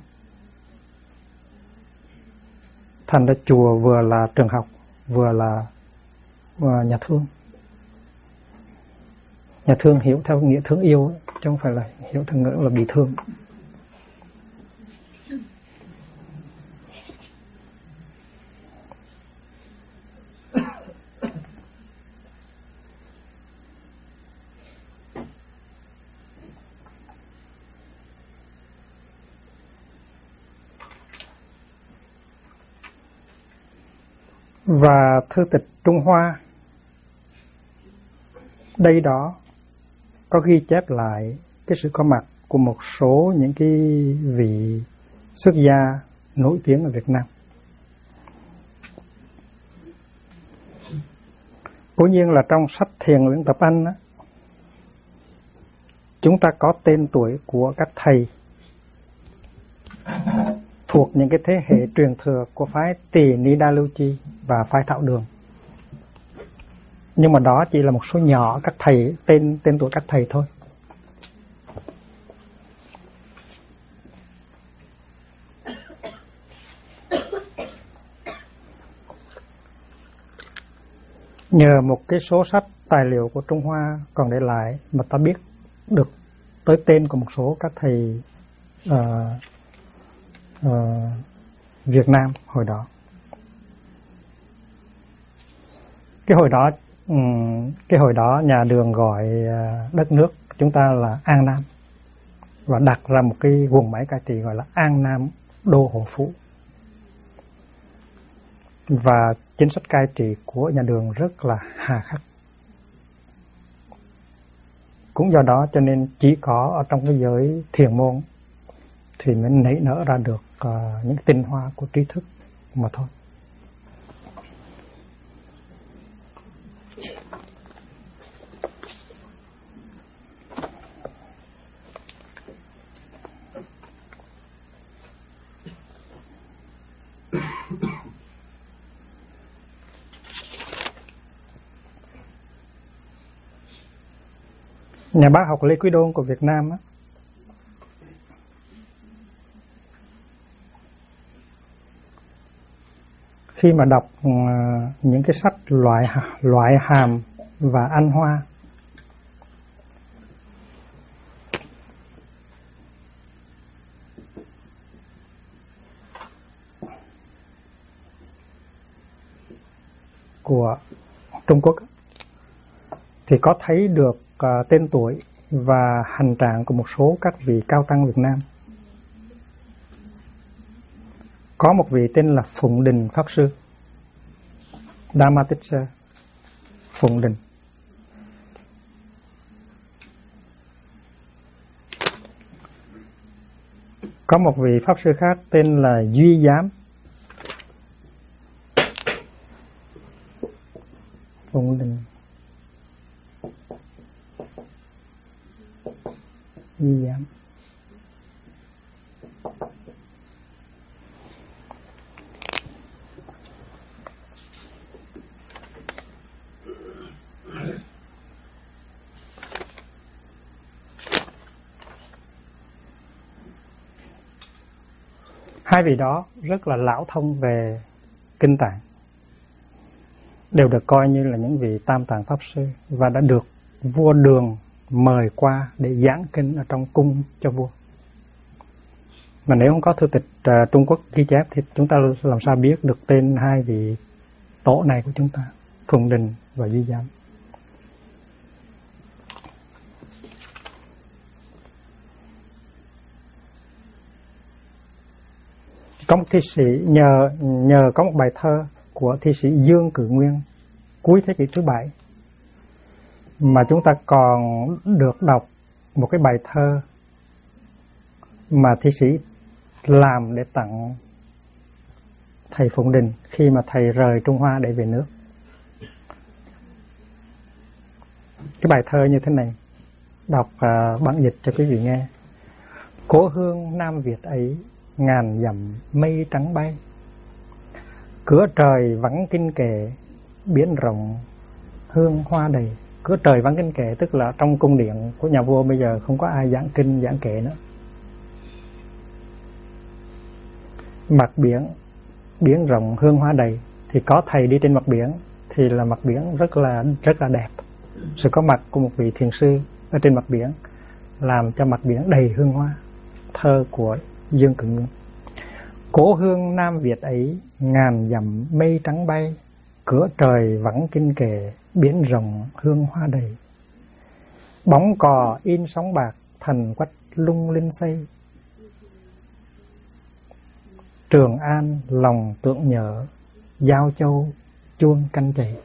Thành ra chùa vừa là trường học, vừa là nhà thương. Nhà thương hiểu theo nghĩa thương yêu, chứ không phải là hiểu theo nghĩa là bị thương. Và thư tịch Trung Hoa đây đó có ghi chép lại cái sự có mặt của một số những cái vị xuất gia nổi tiếng ở Việt Nam. Cố nhiên là trong sách Thiền Luyện Tập Anh á, chúng ta có tên tuổi của các thầy thuộc những cái thế hệ truyền thừa của phái Tỳ Ni Đa Lưu Chi và phái Thảo Đường. Nhưng mà đó chỉ là một số nhỏ các thầy, tên tuổi các thầy thôi. Nhờ một cái số sách tài liệu của Trung Hoa còn để lại mà ta biết được tới tên của một số các thầy Việt Nam hồi đó. Cái hồi đó nhà Đường gọi đất nước chúng ta là An Nam và đặt ra một cái quần máy cai trị gọi là An Nam Đô Hộ Phủ. Và chính sách cai trị của nhà Đường rất là hà khắc. Cũng do đó cho nên chỉ có ở trong cái giới thiền môn thì mới nảy nở ra được những tinh hoa của trí thức mà thôi. Nhà bác học Lê Quý Đôn của Việt Nam á, khi mà đọc những cái sách loại hàm và Anh Hoa của Trung Quốc thì có thấy được tên tuổi và hành trạng của một số các vị cao tăng Việt Nam. Có một vị tên là Phụng Đình Pháp Sư, Dhammaticca Phụng Đình. Có một vị Pháp Sư khác tên là Duy Giám. Phụng Đình Duy Giám. Hai vị đó rất là lão thông về kinh tạng, đều được coi như là những vị tam tạng pháp sư và đã được vua Đường mời qua để giảng kinh ở trong cung cho vua. Mà nếu không có thư tịch Trung Quốc ghi chép thì chúng ta làm sao biết được tên hai vị tổ này của chúng ta, Phụng Đình và Duy Giám. Có một thi sĩ nhờ có một bài thơ của thi sĩ Dương Cử Nguyên cuối thế kỷ thứ 7 mà chúng ta còn được đọc một cái bài thơ mà thi sĩ làm để tặng thầy Phụng Đình khi mà thầy rời Trung Hoa để về nước. Cái bài thơ như thế này, đọc bản dịch cho quý vị nghe. Cố hương Nam Việt ấy, ngàn dặm mây trắng bay, cửa trời vắng kinh kệ, biển rộng hương hoa đầy. Cửa trời vắng kinh kệ tức là trong cung điện của nhà vua bây giờ không có ai giảng kinh giảng kệ nữa. Mặt biển, biển rộng hương hoa đầy, thì có thầy đi trên mặt biển thì là mặt biển rất là đẹp. Sự có mặt của một vị thiền sư ở trên mặt biển làm cho mặt biển đầy hương hoa. Thơ của Dương Cử Nguyên. Cố hương Nam Việt ấy, ngàn dặm mây trắng bay, cửa trời vắng kinh kệ, biển rộng hương hoa đầy. Bóng cò in sóng bạc, thành quách lung linh xây. Trường An lòng tượng nhớ, Giao Châu chuông canh chạy.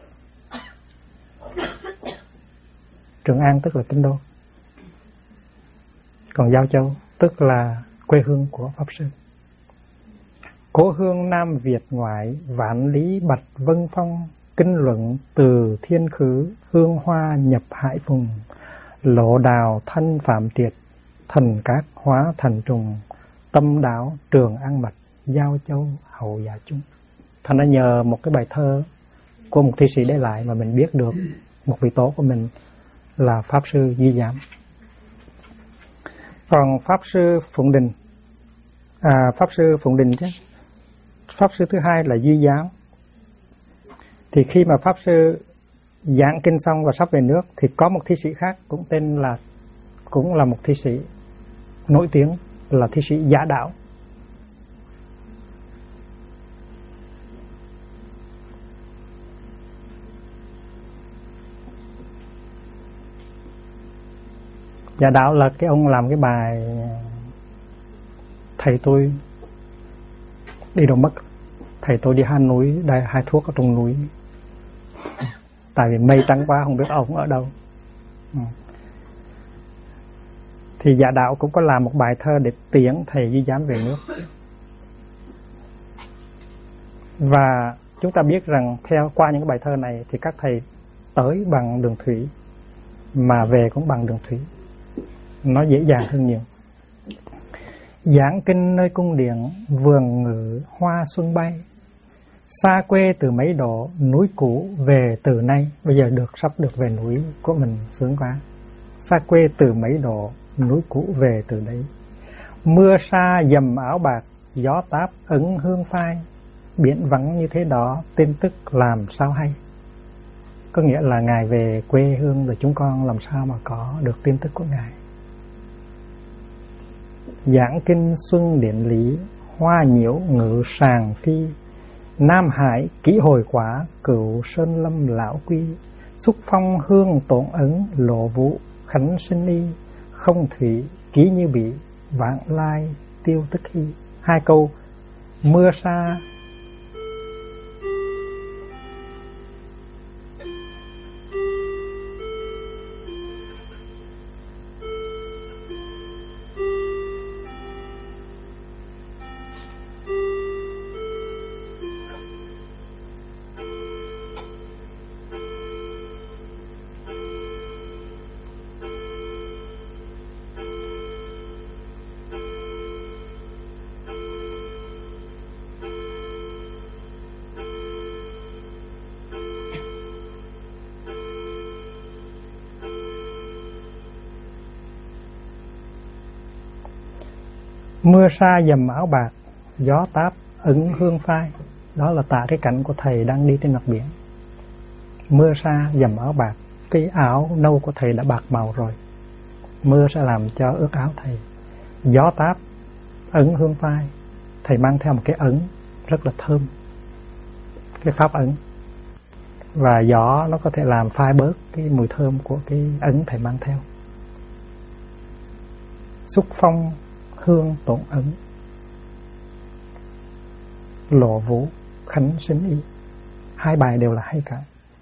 Trường An tức là Kinh Đô. Còn Giao Châu tức là quê hương của Pháp Sư. Cố hương Nam Việt ngoại, vạn lý bạch vân phong, kinh luận từ thiên khứ, hương hoa nhập hải phùng, lộ đào thanh phạm triệt, thần cát hóa thành trùng, tâm đảo trường an mạch, Giao Châu hậu dạ chúng. Thành đã nhờ một cái bài thơ của một thi sĩ để lại mà mình biết được một vị tổ của mình là Pháp Sư Duy Giám. Còn Pháp Sư Phụng Đình, Pháp Sư Phụng Đình chứ, Pháp Sư thứ hai là Duy Giám. Thì khi mà Pháp Sư giảng kinh xong và sắp về nước thì có một thi sĩ khác cũng là một thi sĩ nổi tiếng là thi sĩ Giả Đạo. Giả Đạo là cái ông làm cái bài thầy tôi đi đâu mất, thầy tôi đi hang núi, đây hai thuốc ở trong núi, tại vì mây trắng quá không biết ông ở đâu. Thì Giả Đạo cũng có làm một bài thơ để tiễn thầy Duy Giám về nước. Và chúng ta biết rằng qua những cái bài thơ này thì các thầy tới bằng đường thủy mà về cũng bằng đường thủy, nó dễ dàng hơn nhiều. Giảng kinh nơi cung điện, vườn ngự hoa xuân bay, xa quê từ mấy độ, núi cũ về từ nay. Bây giờ sắp được về núi của mình, sướng quá. Xa quê từ mấy độ, núi cũ về từ đấy. Mưa sa dầm áo bạc, gió táp ấn hương phai, biển vắng như thế đó, tin tức làm sao hay. Có nghĩa là Ngài về quê hương rồi chúng con làm sao mà có được tin tức của Ngài. Giảng kinh xuân điện lý, hoa nhiễu ngự sàng phi, Nam Hải kỹ hồi quả, cửu sơn lâm lão quy, xúc phong hương tổn ấn, lộ vũ khánh sinh y, không thủy ký như bị, vạn lai tiêu tức hy. Hai câu mưa sa mưa sa dầm áo bạc, gió táp ẩn hương phai. Đó là tả cái cảnh của thầy đang đi trên mặt biển. Mưa sa dầm áo bạc, cái áo nâu của thầy đã bạc màu rồi, mưa sẽ làm cho ướt áo thầy. Gió táp ẩn hương phai, thầy mang theo một cái ấn rất là thơm, cái pháp ấn, và gió nó có thể làm phai bớt cái mùi thơm của cái ấn thầy mang theo. Xúc phong hương tổn ấn, lộ vũ khánh sinh y. Hai bài đều là hay cả.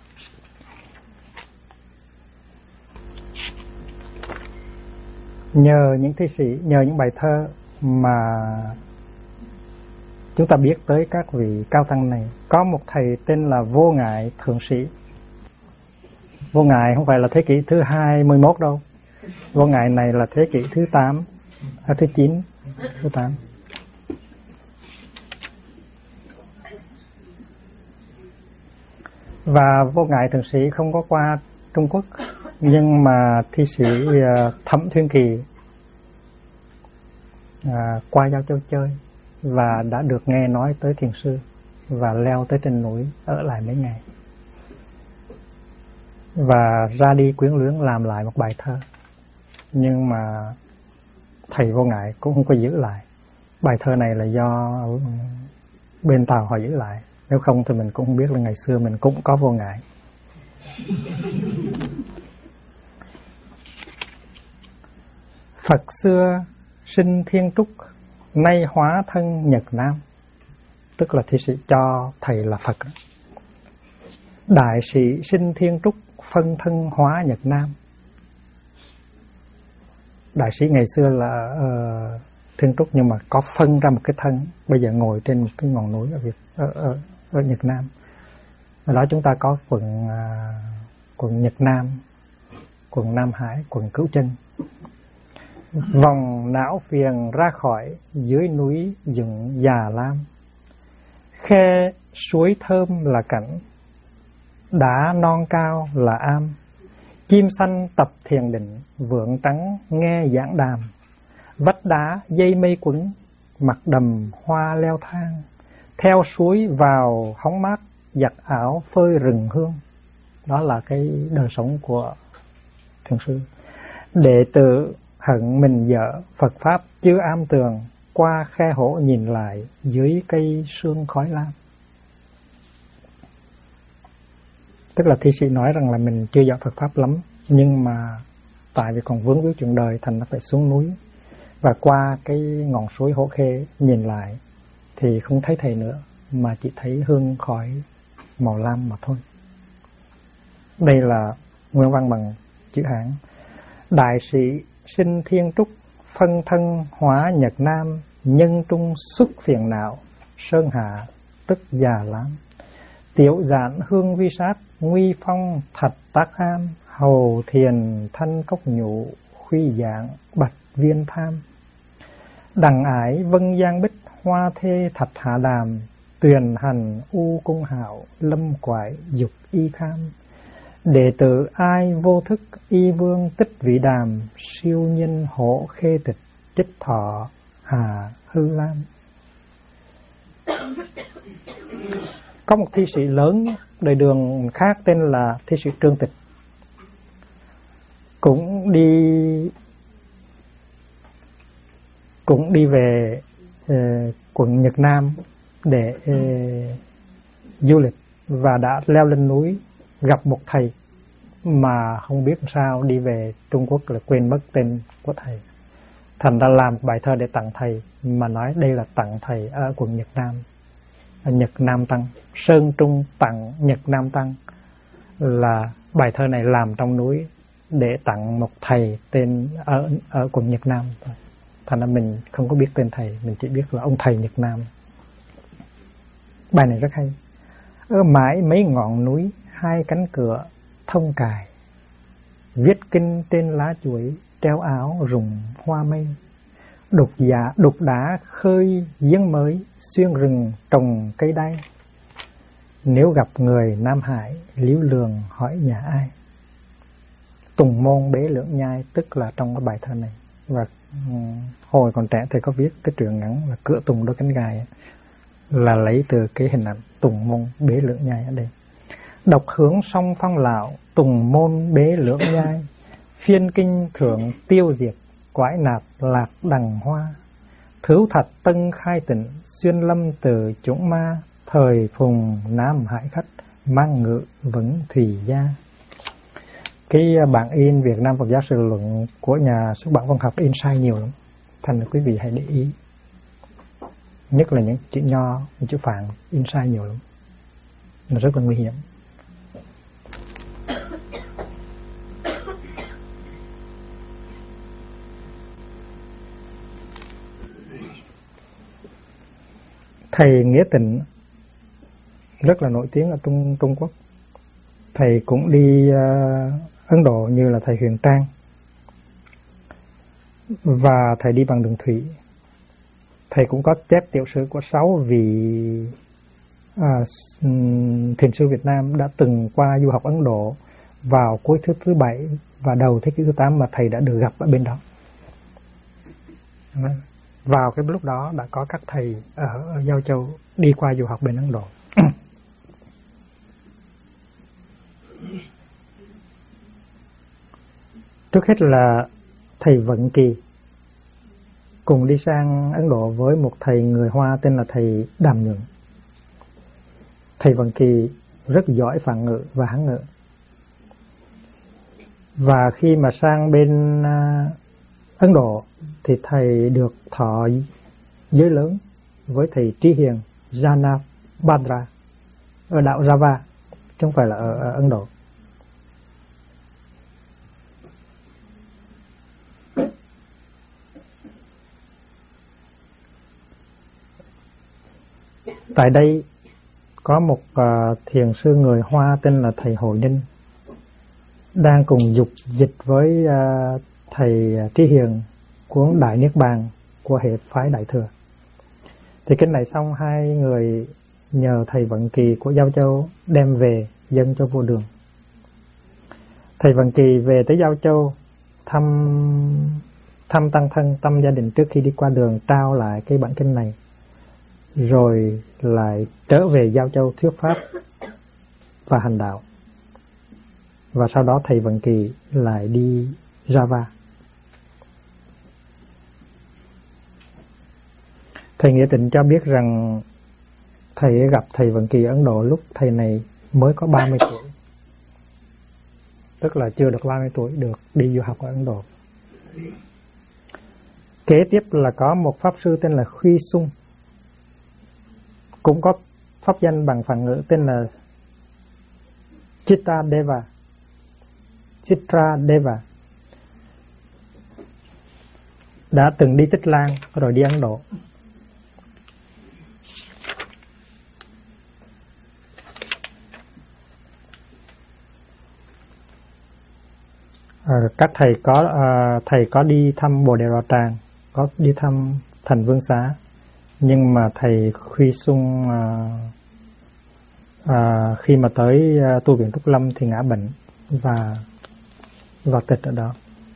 Nhờ những thi sĩ, nhờ những bài thơ mà chúng ta biết tới các vị cao tăng này. Có một thầy tên là Vô Ngại Thượng Sĩ. Vô Ngại không phải là thế kỷ thứ 21 đâu. Vô Ngại này là thế kỷ thứ 8, thứ 9, thứ 8. Và Vô Ngại Thượng Sĩ không có qua Trung Quốc, nhưng mà thi sĩ Thẩm Thuyên Kỳ qua Giao Châu chơi và đã được nghe nói tới thiền sư và leo tới trên núi ở lại mấy ngày, và ra đi quyến luyến làm lại một bài thơ. Nhưng mà thầy Vô Ngại cũng không có giữ lại. Bài thơ này là do bên Tàu họ giữ lại, nếu không thì mình cũng không biết là ngày xưa mình cũng có Vô Ngại. Phật xưa sinh Thiên Trúc, nay hóa thân Nhật Nam. Tức là thi sĩ cho thầy là Phật. Đại sĩ sinh Thiên Trúc, phân thân hóa Nhật Nam. đại sĩ ngày xưa là Thiên Trúc, nhưng mà có phân ra một cái thân, bây giờ ngồi trên một cái ngọn núi ở Nhật Nam. Ở đó chúng ta có quận Nhật Nam, quận Nam Hải, quận Cửu Chân. Vòng não phiền ra khỏi dưới núi dựng Già Lam, khe suối thơm là cảnh, đá non cao là am, chim xanh tập thiền định, vượn trắng nghe giảng đàm, vách đá dây mây quấn, mặt đầm hoa leo thang, theo suối vào hóng mát, giặt áo phơi rừng hương. Đó là cái đời sống của thiền sư. Đệ tử hận mình dở, Phật pháp chưa am tường, qua khe hổ nhìn lại dưới cây sương khói lam. Tức là thi sĩ nói rằng là mình chưa giỏi Phật pháp lắm, nhưng mà tại vì còn vướng víu chuyện đời thành nó phải xuống núi, và qua cái ngọn suối Hổ Khê nhìn lại thì không thấy thầy nữa, mà chỉ thấy hương khói màu lam mà thôi. Đây là nguyên văn bằng chữ Hán. Đại sĩ sinh Thiên Trúc, phân thân hóa Nhật Nam, nhân trung xuất phiền não, sơn hạ tức Già Lam. Tiểu giản hương vi sát, nguy phong thật tác am, hầu thiền thanh cốc nhụ, khuy dạng bạch viên tham. Đằng ái vân giang bích, hoa thê thật hạ đàm, tuyền hành u cung hảo, lâm quải dục y kham. Đệ tử ai vô thức, y vương tích vị đàm, siêu nhân Hổ Khê tịch, chích thọ hà hư lam. Có một thi sĩ lớn đời Đường khác tên là thi sĩ Trương Tịch, cũng đi về quận Nhật Nam để du lịch, và đã leo lên núi gặp một thầy mà không biết sao đi về Trung Quốc là quên mất tên của thầy. Thành ra làm bài thơ để tặng thầy, mà nói đây là tặng thầy ở quận Nhật Nam, Nhật Nam Tăng. Sơn Trung tặng Nhật Nam Tăng là bài thơ này làm trong núi để tặng một thầy tên ở quận Nhật Nam. Thành ra mình không có biết tên thầy, mình chỉ biết là ông thầy Nhật Nam. Bài này rất hay. Ở mãi mấy ngọn núi, hai cánh cửa thông cài, viết kinh trên lá chuối, treo áo rụng hoa mây. Đục đá khơi giếng mới, xuyên rừng trồng cây đay. Nếu gặp người Nam Hải, Liễu Lường hỏi nhà ai. Tùng môn bế lưỡng nhai, tức là trong cái bài thơ này. Và hồi còn trẻ thầy có viết cái truyện ngắn là Cửa Tùng Đôi Cánh Gài, là lấy từ cái hình ảnh Tùng môn bế lưỡng nhai ở đây. Độc hướng song phong lão, Tùng môn bế lưỡng nhai, phiên kinh thượng tiêu diệt, quái nạp lạc đằng hoa. Thứu thật tân khai tịnh, xuyên lâm từ chủng ma, thời phùng Nam Hải khách, mang ngự vững thủy gia. Cái bản in Việt Nam Phật giáo Sự Luận của nhà xuất bản văn học in sai nhiều lắm, thành quý vị hãy để ý, nhất là những chữ nho, những chữ phạn in sai nhiều lắm, nó rất là nguy hiểm. Thầy Nghĩa Tịnh rất là nổi tiếng ở Trung Quốc. Thầy cũng đi Ấn Độ như là thầy Huyền Trang, và thầy đi bằng đường thủy. Thầy cũng có chép tiểu sử của 6 vị thiền sư Việt Nam đã từng qua du học Ấn Độ vào cuối thế thứ 7 và đầu thế kỷ thứ 8 mà thầy đã được gặp ở bên đó. Vào cái lúc đó đã có các thầy ở Giao Châu đi qua du học bên Ấn Độ. Trước hết là thầy Vận Kỳ cùng đi sang Ấn Độ với một thầy người Hoa tên là thầy Đàm Nhượng. Thầy Vận Kỳ rất giỏi Phạn ngữ và Hán ngữ. Và khi mà sang bên Ấn Độ thì thầy được thọ giới lớn với thầy Trí Hiền Janabhadra ở đảo Java, chứ không phải là ở Ấn Độ. Tại đây có một thiền sư người Hoa tên là thầy Hội Ninh đang cùng dục dịch với thầy Trí Hiền cuốn Đại Niết Bàn của hệ phái Đại Thừa. Thì cái này xong hai người nhờ thầy Vận Kỳ của Giao Châu đem về dâng cho vua Đường. Thầy Vận Kỳ về tới Giao Châu thăm tăng thân tâm gia đình trước khi đi qua đường, trao lại cái bản kinh này, rồi lại trở về Giao Châu thuyết pháp và hành đạo. Và sau đó thầy Vận Kỳ lại đi Java. Thầy Nghĩa Tịnh cho biết rằng thầy gặp thầy Vận Kỳ ở Ấn Độ lúc thầy này mới có 30 tuổi. Tức là chưa được 30 tuổi được đi du học ở Ấn Độ. Kế tiếp là có một pháp sư tên là Khuy Sung, cũng có pháp danh bằng phản ngữ tên là Chitra Deva, đã từng đi Tích Lan rồi đi Ấn Độ. Các thầy có đi thăm Bồ Đề Rò Tràng, có đi thăm Thành Vương Xá, nhưng mà thầy Khuy Sung khi mà tới tu viện Trúc Lâm thì ngã bệnh và tịch ở đó.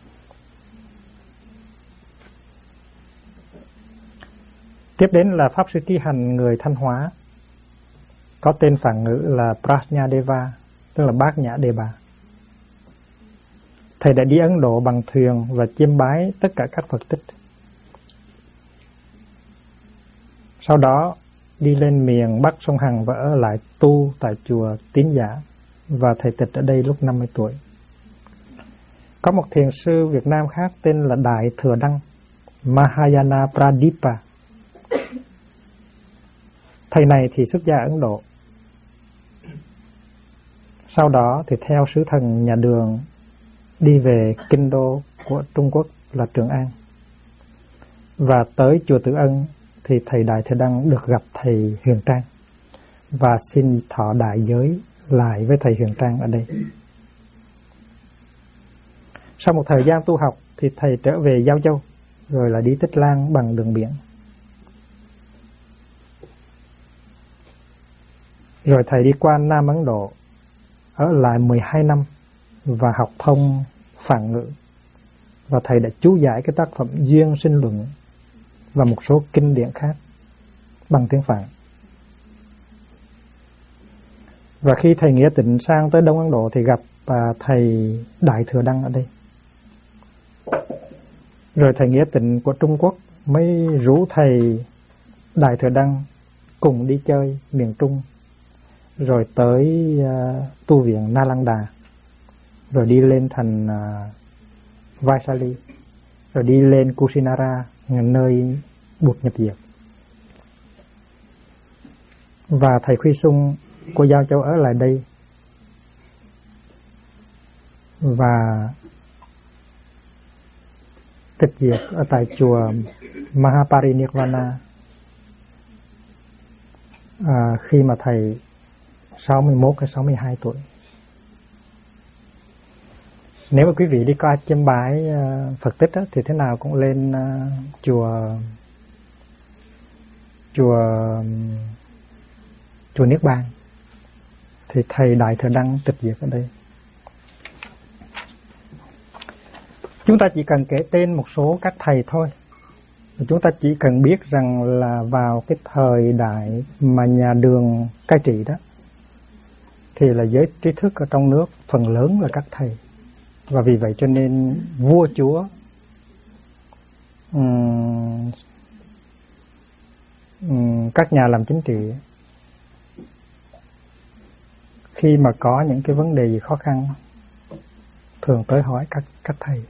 Tiếp đến là pháp sư Trí Hành người Thanh Hóa, có tên phản ngữ là Prajnadeva, tức là Bát Nhã Đề Bà. Thầy đã đi Ấn Độ bằng thuyền và chiêm bái tất cả các Phật tích. Sau đó đi lên miền Bắc sông Hằng và ở lại tu tại chùa Tín Giả, và thầy tịch ở đây lúc 50 tuổi. Có một thiền sư Việt Nam khác tên là Đại Thừa Đăng, Mahayana Pradipa. Thầy này thì xuất gia ở Ấn Độ. Sau đó thì theo sứ thần nhà Đường đi về kinh đô của Trung Quốc là Trường An. Và tới chùa Tử Ân thì thầy Đại Thừa Đăng được gặp thầy Huyền Trang và xin thọ đại giới lại với thầy Huyền Trang ở đây. Sau một thời gian tu học thì thầy trở về Giao Châu, rồi là đi Tích Lan bằng đường biển. Rồi thầy đi qua Nam Ấn Độ, ở lại 12 năm và học thông Phạn ngữ, và thầy đã chú giải cái tác phẩm Duyên Sinh Luận và một số kinh điển khác bằng tiếng Phạn. Và khi thầy Nghĩa Tịnh sang tới Đông Ấn Độ thì gặp thầy Đại Thừa Đăng ở đây. Rồi thầy Nghĩa Tịnh của Trung Quốc mới rủ thầy Đại Thừa Đăng cùng đi chơi miền Trung, rồi tới tu viện Nalanda, rồi đi lên thành Vaisali, rồi đi lên Kusinara, nơi Bụt nhập diệt. Và thầy Khuy Sung của Giao Châu ở lại đây và tịch diệt ở tại chùa Mahaparinirvana khi mà thầy 61 hay 62 tuổi. Nếu mà quý vị đi coi chiêm bái Phật tích thì thế nào cũng lên chùa Niết Bàn, thì thầy Đại Thừa Đăng tịch diệt ở đây. Chúng ta chỉ cần kể tên một số các thầy thôi. Chúng ta chỉ cần biết rằng là vào cái thời đại mà nhà Đường cai trị đó, thì là giới trí thức ở trong nước phần lớn là các thầy. Và vì vậy cho nên vua chúa các nhà làm chính trị khi mà có những cái vấn đề gì khó khăn thường tới hỏi các thầy.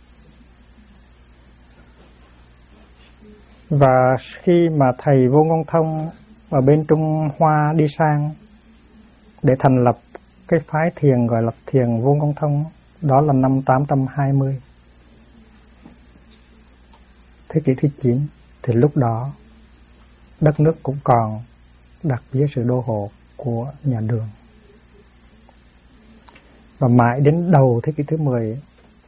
Và khi mà thầy Vô Ngôn Thông ở bên Trung Hoa đi sang để thành lập cái phái thiền gọi là thiền Vô Ngôn Thông, đó là năm 820, thế kỷ thứ 9, thì lúc đó đất nước cũng còn đặt dưới sự đô hộ của nhà Đường. Và mãi đến đầu thế kỷ thứ 10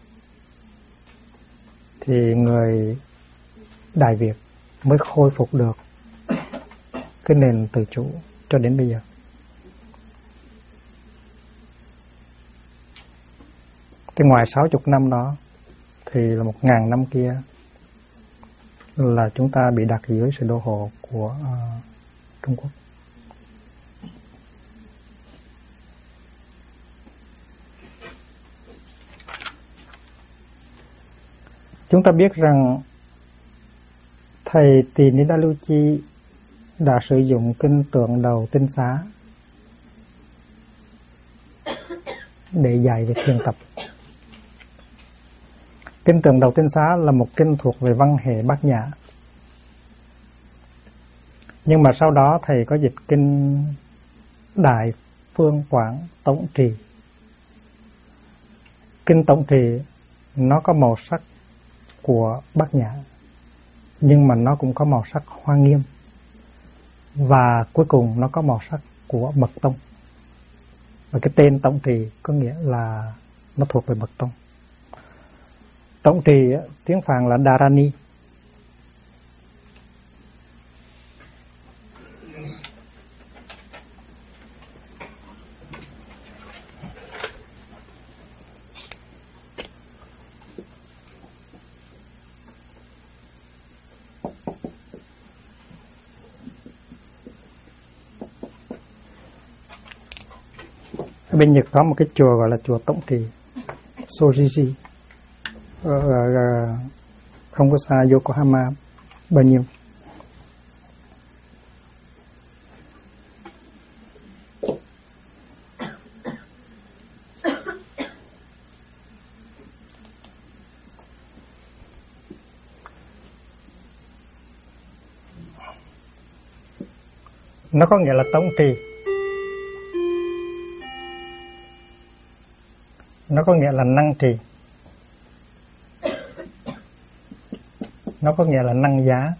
thì người Đại Việt mới khôi phục được cái nền tự chủ cho đến bây giờ. Cái ngoài 60 năm đó thì là 1000 năm kia là chúng ta bị đặt dưới sự đô hộ của Trung Quốc. Chúng ta biết rằng thầy Tỳ Ni Đa Lưu Chi đã sử dụng kinh Tượng Đầu Tinh Xá để dạy về thiền tập. Kinh Tượng Đầu Tinh Xá là một kinh thuộc về văn hệ Bát Nhã. Nhưng mà sau đó thầy có dịch kinh Đại Phương Quảng Tổng Trì. Kinh Tổng Trì nó có màu sắc của Bát Nhã, nhưng mà nó cũng có màu sắc Hoa Nghiêm, và cuối cùng nó có màu sắc của Mật Tông. Và cái tên Tổng Trì có nghĩa là nó thuộc về Mật Tông. Tổng Trì tiếng Phạn là Dharani. Ở bên Nhật có một cái chùa gọi là chùa Tổng Trì, Sojiji, không có xa Yokohama bao nhiêu. Nó có nghĩa là Tổng Trì. Nó có nghĩa là năng trì. Nó có nghĩa là năng giá.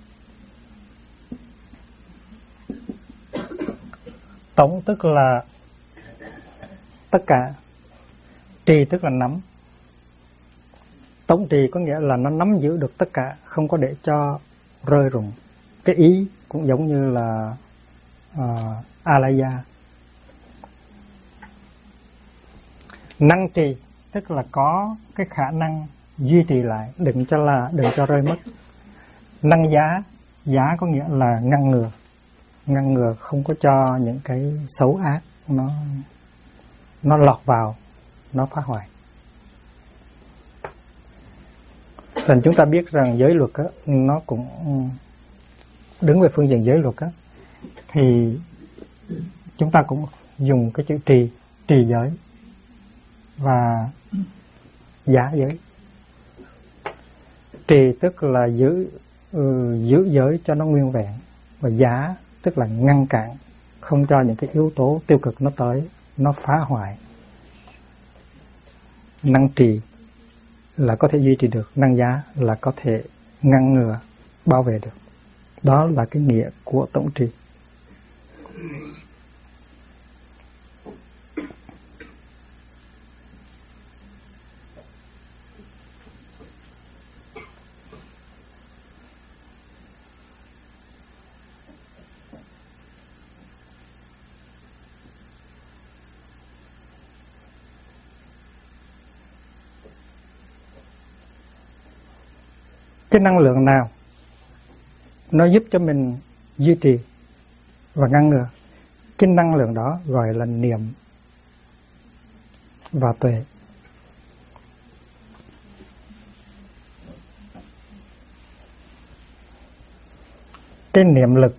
Tổng tức là tất cả, trì tức là nắm. Tổng trì có nghĩa là nó nắm giữ được tất cả, không có để cho rơi rụng. Cái ý cũng giống như là Alaya. Năng trì tức là có cái khả năng duy trì lại, đừng cho rơi mất. Năng giá, giá có nghĩa là ngăn ngừa không có cho những cái xấu ác nó lọt vào, nó phá hoại. Thành chúng ta biết rằng giới luật á, nó cũng đứng về phương diện giới luật á, thì chúng ta cũng dùng cái chữ trì giới và giá giới. Trì tức là giữ giới cho nó nguyên vẹn, và giá tức là ngăn cản, không cho những cái yếu tố tiêu cực nó tới, nó phá hoại. Năng trì là có thể duy trì được, năng giá là có thể ngăn ngừa, bảo vệ được. Đó là cái nghĩa của tổng trì. Cái năng lượng nào nó giúp cho mình duy trì và ngăn ngừa, cái năng lượng đó gọi là niệm và tuệ. Cái niệm lực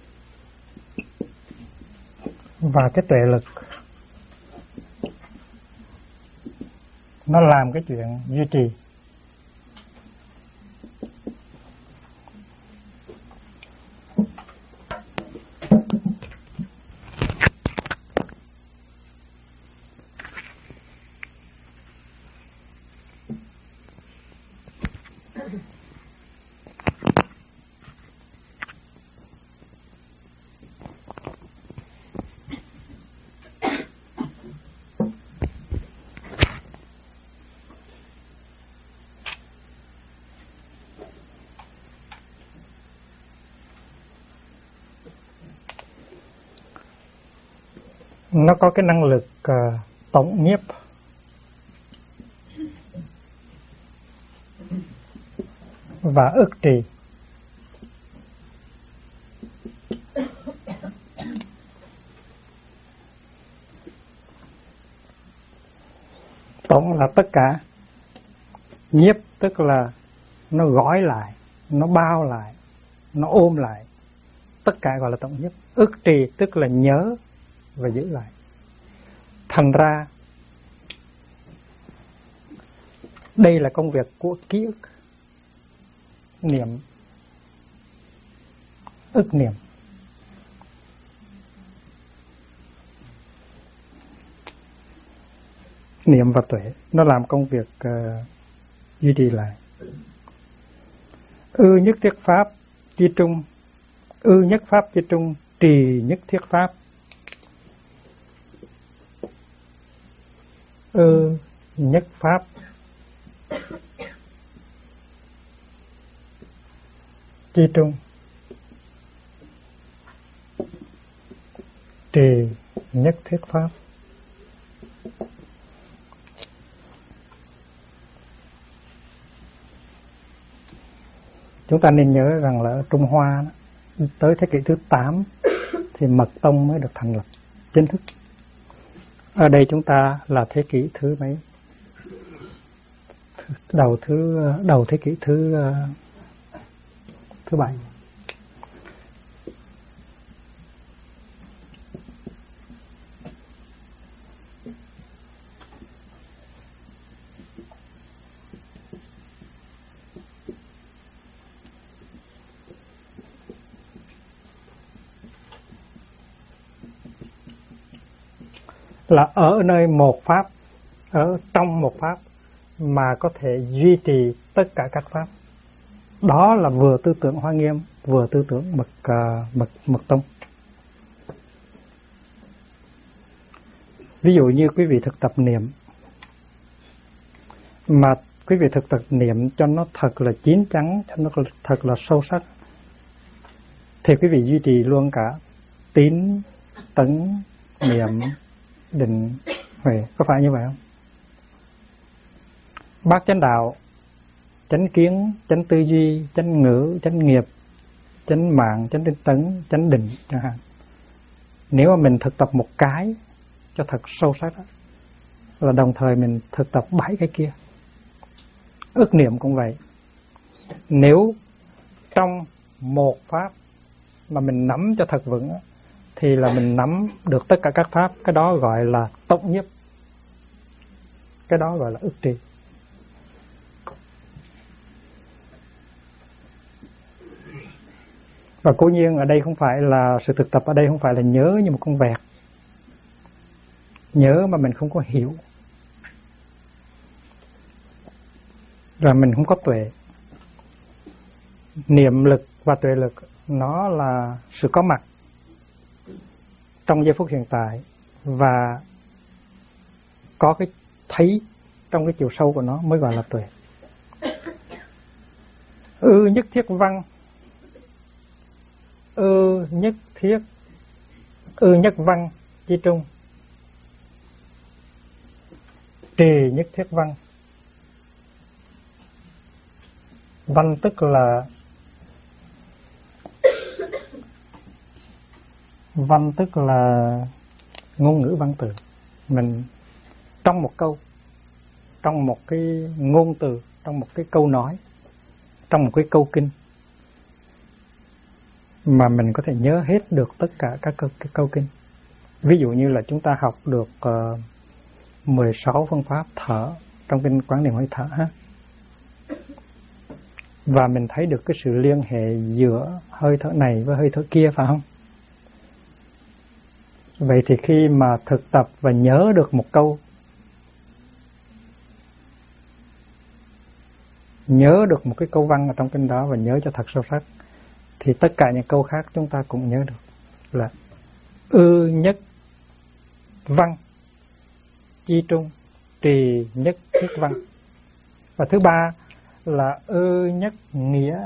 và cái tuệ lực nó làm cái chuyện duy trì. nó có cái năng lực tổng nhiếp. Và ức trì. Tổng là tất cả, nhiếp tức là nó gói lại, nó bao lại, nó ôm lại, tất cả gọi là tổng nhiếp. Ức trì tức là nhớ và giữ lại. Thành ra đây là công việc của ký ức, niệm, ức niệm. Niệm và tuệ nó làm công việc duy trì lại. Ư nhất thiết pháp chi trung, ư nhất pháp chi trung, trì nhất thiết pháp. Ư nhất pháp chi trung, trì nhất thiết pháp. Chúng ta nên nhớ rằng là ở Trung Hoa đó, tới thế kỷ thứ 8 thì mật tông mới được thành lập chính thức. Ở đây chúng ta là thế kỷ thứ mấy? Đầu thế kỷ thứ 7. Là ở nơi một pháp, ở trong một pháp mà có thể duy trì tất cả các pháp. Đó là vừa tư tưởng Hoa Nghiêm, vừa tư tưởng Mật Tông. Ví dụ như quý vị thực tập niệm, mà quý vị thực tập niệm cho nó thật là chín chắn, cho nó thật là sâu sắc, thì quý vị duy trì luôn cả tín, tấn, niệm, định, huệ. Có phải như vậy không? Bát chánh đạo, chánh kiến, chánh tư duy, chánh ngữ, chánh nghiệp, chánh mạng, chánh tinh tấn, chánh định chẳng hạn. Nếu mà mình thực tập một cái cho thật sâu sắc đó, là đồng thời mình thực tập 7 cái kia. Ức niệm cũng vậy. Nếu trong một pháp mà mình nắm cho thật vững thì là mình nắm được tất cả các pháp. Cái đó gọi là tổng nhiếp, cái đó gọi là ức trì. Và cố nhiên ở đây không phải là sự thực tập, ở đây không phải là nhớ như một con vẹt, nhớ mà mình không có hiểu, rồi mình không có tuệ. Niệm lực và tuệ lực nó là sự có mặt trong giây phút hiện tại và có cái thấy trong cái chiều sâu của nó mới gọi là tuệ. Ư nhất thiết văn, ư nhất văn chi trung, trì nhất thiết văn. Văn tức là ngôn ngữ văn từ. Mình trong một câu, trong một cái ngôn từ, trong một cái câu nói, trong một cái câu kinh mà mình có thể nhớ hết được tất cả các câu kinh. Ví dụ như là chúng ta học được 16 phương pháp thở trong kinh Quán Niệm Hơi Thở ha. Và mình thấy được cái sự liên hệ giữa hơi thở này với hơi thở kia, phải không? Vậy thì khi mà thực tập và nhớ được một câu, nhớ được một cái câu văn ở trong kinh đó và nhớ cho thật sâu sắc, thì tất cả những câu khác chúng ta cũng nhớ được. Là ư nhất văn chi trung, trì nhất thiết văn. Và thứ ba là ư nhất nghĩa,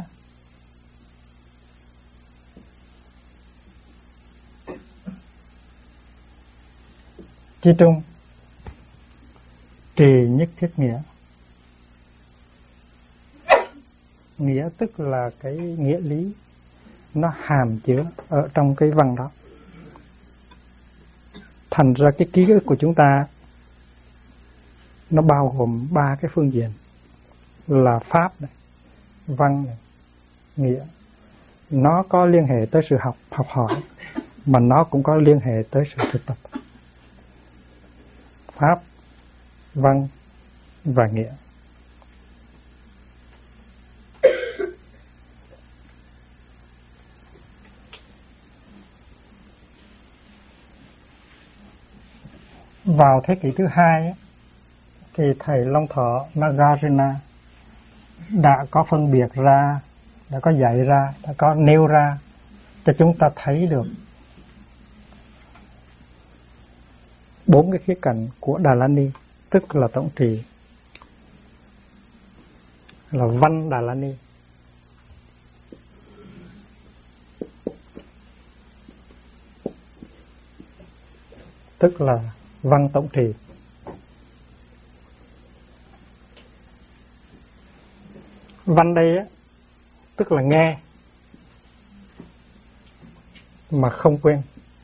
Chí trung trì nhất thiết nghĩa. Nghĩa tức là cái nghĩa lý nó hàm chứa ở trong cái văn đó. Thành ra cái ký ức của chúng ta nó bao gồm 3 cái phương diện là pháp này, văn này, nghĩa. Nó có liên hệ tới sự học hỏi, mà nó cũng có liên hệ tới sự thực tập. Pháp, văn và nghĩa. Vào thế kỷ thứ 2 thì thầy Long Thọ Nagarjuna đã có phân biệt ra, đã có dạy ra, đã có nêu ra cho chúng ta thấy được 4 cái khía cạnh của Đà La Ni, tức là tổng trì, là văn Đà La Ni, tức là văn tổng trì. Văn đây á, tức là nghe mà không quên.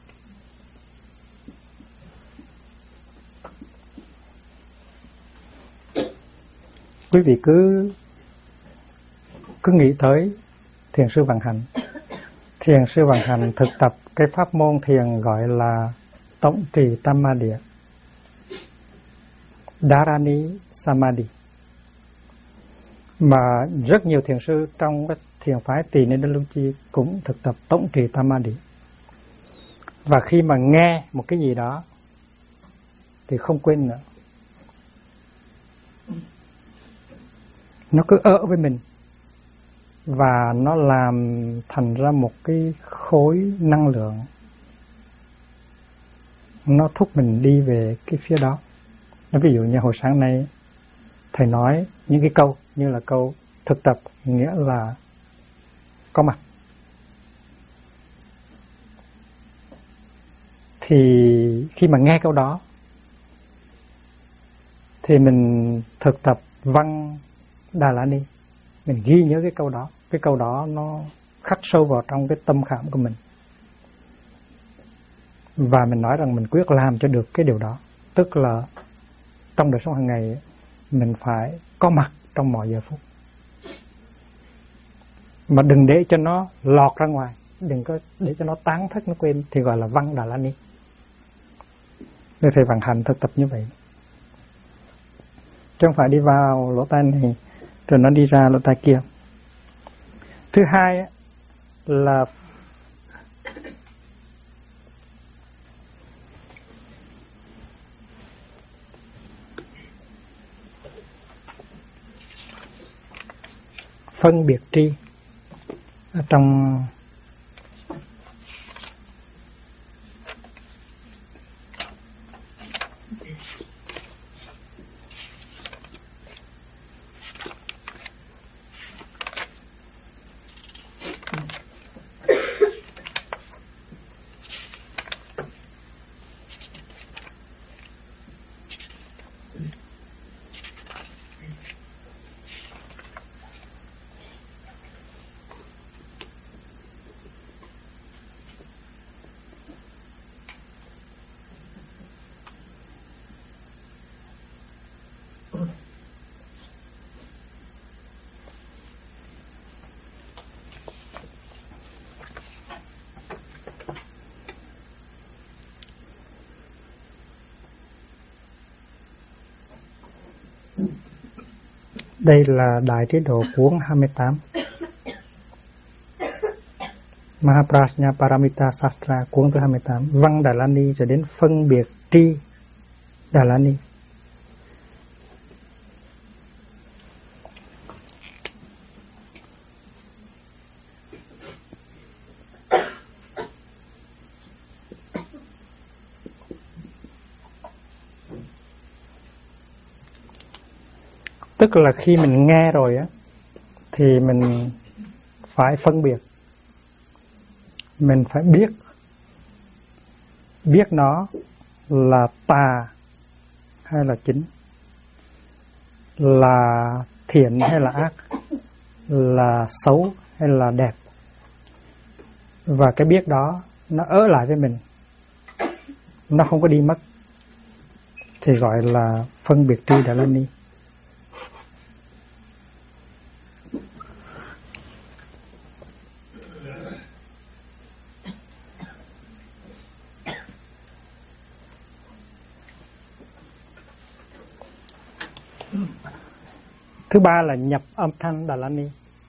Quý vị cứ nghĩ tới thiền sư Vạn Hạnh. Thiền sư Vạn Hạnh thực tập cái pháp môn thiền gọi là tổng trì tam ma địa, Dharani Samadhi. Mà rất nhiều thiền sư trong cái thiền phái Tỳ Ni Đa Lưu Chi cũng thực tập tổng trì tam ma địa. Và khi mà nghe một cái gì đó thì không quên nữa. Nó cứ ở với mình và nó làm thành ra một cái khối năng lượng, nó thúc mình đi về cái phía đó. Ví dụ như hồi sáng nay thầy nói những cái câu như là câu thực tập, nghĩa là có mặt. Thì khi mà nghe câu đó thì mình thực tập văn Đà La Ni, mình ghi nhớ cái câu đó. Cái câu đó nó khắc sâu vào trong cái tâm khảm của mình. Và mình nói rằng mình quyết làm cho được cái điều đó. Tức là trong đời sống hàng ngày mình phải có mặt trong mọi giờ phút. Mà đừng để cho nó lọt ra ngoài, đừng có để cho nó tán thất, nó quên, thì gọi là văn Đà La Ni. Nên thầy Vạn Hạnh thực tập như vậy. Chứ không phải đi vào lỗ tai này rồi nó đi ra lỗ tai kia. Thứ hai là phân biệt tri. Ở trong đây là Đại Trí Độ cuốn 28, Mahaprajna Paramita Sastra cuốn thứ 28, văn Đà La Ni cho đến phân biệt tri Đà La Ni. Tức là khi mình nghe rồi á thì mình phải phân biệt, mình phải biết nó là tà hay là chính, là thiện hay là ác, là xấu hay là đẹp. Và cái biết đó nó ở lại với mình, nó không có đi mất, thì gọi là phân biệt tri Đà La Ni. Thứ ba là nhập âm thanh Đà La Ni.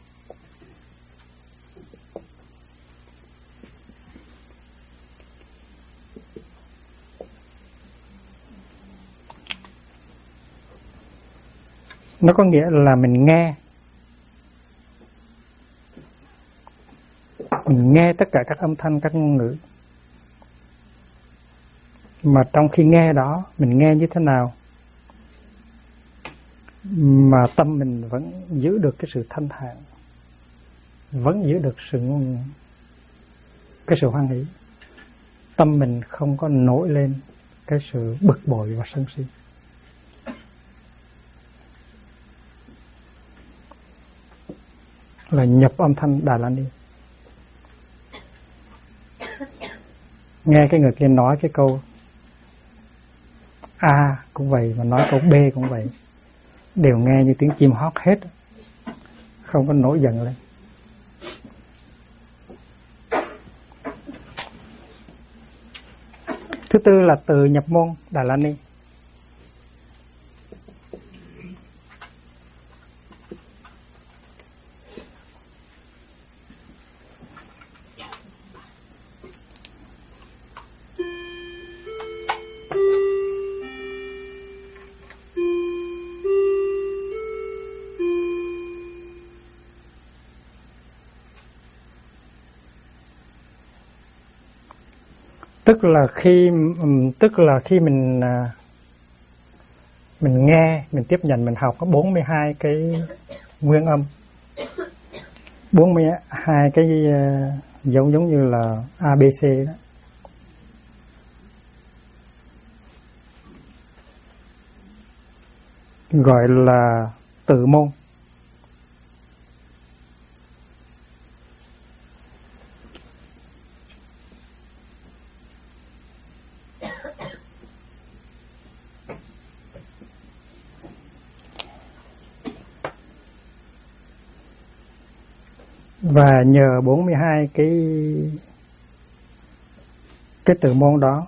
Nó có nghĩa là mình nghe tất cả các âm thanh, các ngôn ngữ. Mà trong khi nghe đó, mình nghe như thế nào mà tâm mình vẫn giữ được cái sự thanh thản, vẫn giữ được cái sự hoan hỷ. Tâm mình không có nổi lên cái sự bực bội và sân si. Là nhập âm thanh Đà La Ni. Nghe cái người kia nói cái câu A cũng vậy, mà nói câu B cũng vậy, đều nghe như tiếng chim hót hết, không có nổi giận lên. Thứ tư là từ nhập môn Đà La Ni. Tức là khi mình nghe, mình tiếp nhận, mình học có 42 cái nguyên âm, 42 cái giống như là ABC đó. Gọi là tự môn. Và nhờ 42 cái tự môn đó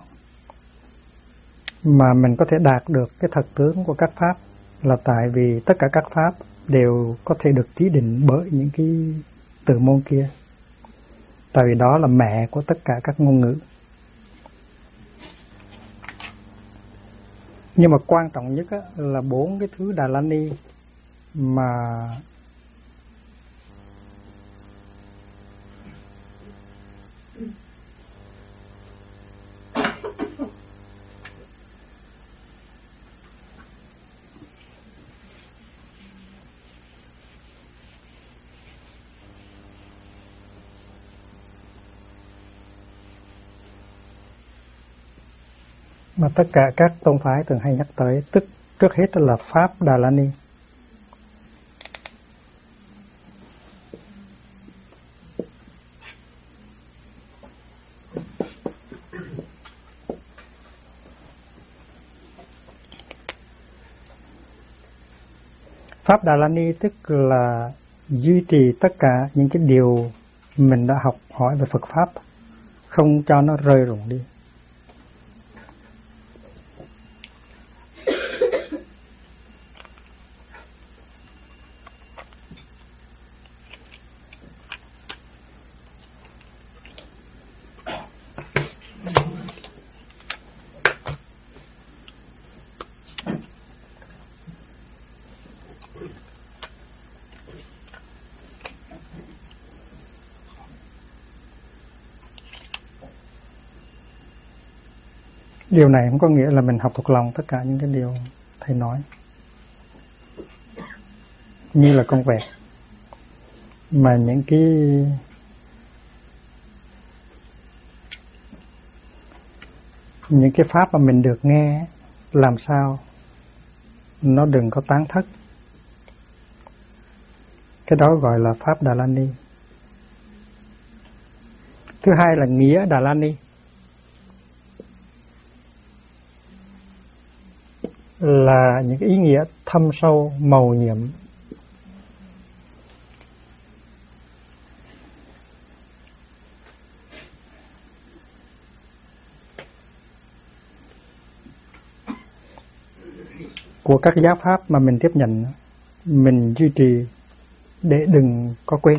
mà mình có thể đạt được cái thật tướng của các pháp, là tại vì tất cả các pháp đều có thể được chỉ định bởi những cái tự môn kia. Tại vì đó là mẹ của tất cả các ngôn ngữ. Nhưng mà quan trọng nhất là 4 cái thứ Đà La Ni mà tất cả các tôn phái thường hay nhắc tới, tức trước hết là Pháp Đà La Ni. Pháp Đà La Ni tức là duy trì tất cả những cái điều mình đã học hỏi về Phật Pháp, không cho nó rơi rụng đi. Điều này không có nghĩa là mình học thuộc lòng tất cả những cái điều thầy nói như là con vẹt, mà những cái những cái pháp mà mình được nghe làm sao nó đừng có tán thất. Cái đó gọi là pháp Đà La Ni. Thứ hai là nghĩa Đà La Ni, là những cái ý nghĩa thâm sâu mầu nhiệm. Của các giáo pháp mà mình tiếp nhận, mình duy trì để đừng có quên.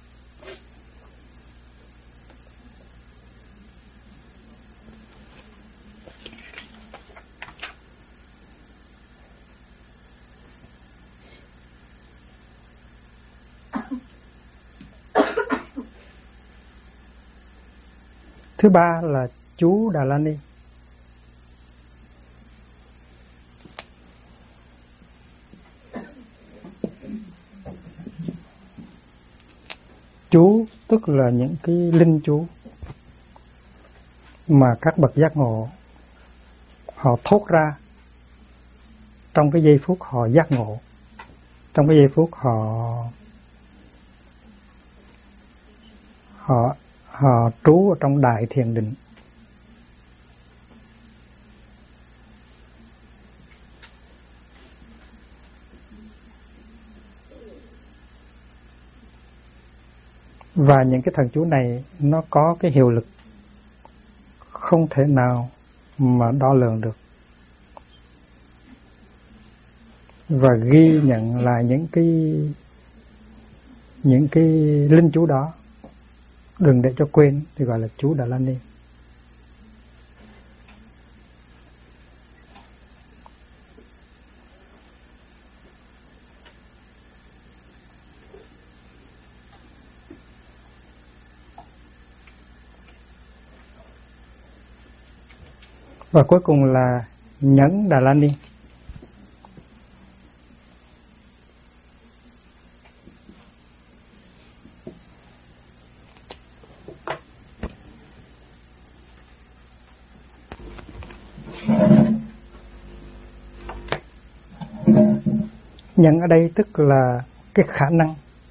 Thứ ba là chú Đà La Ni. Chú tức là những cái linh chú mà các bậc giác ngộ họ thốt ra trong cái giây phút họ giác ngộ, trong cái giây phút họ trú ở trong đại thiền định. Và những cái thần chú này nó có cái hiệu lực không thể nào mà đo lường được. Và ghi nhận là những cái linh chú đó đừng để cho quên thì gọi là chú Đà La Ni. Và cuối cùng là nhẫn Đà La Ni. Nhẫn ở đây tức là cái khả năng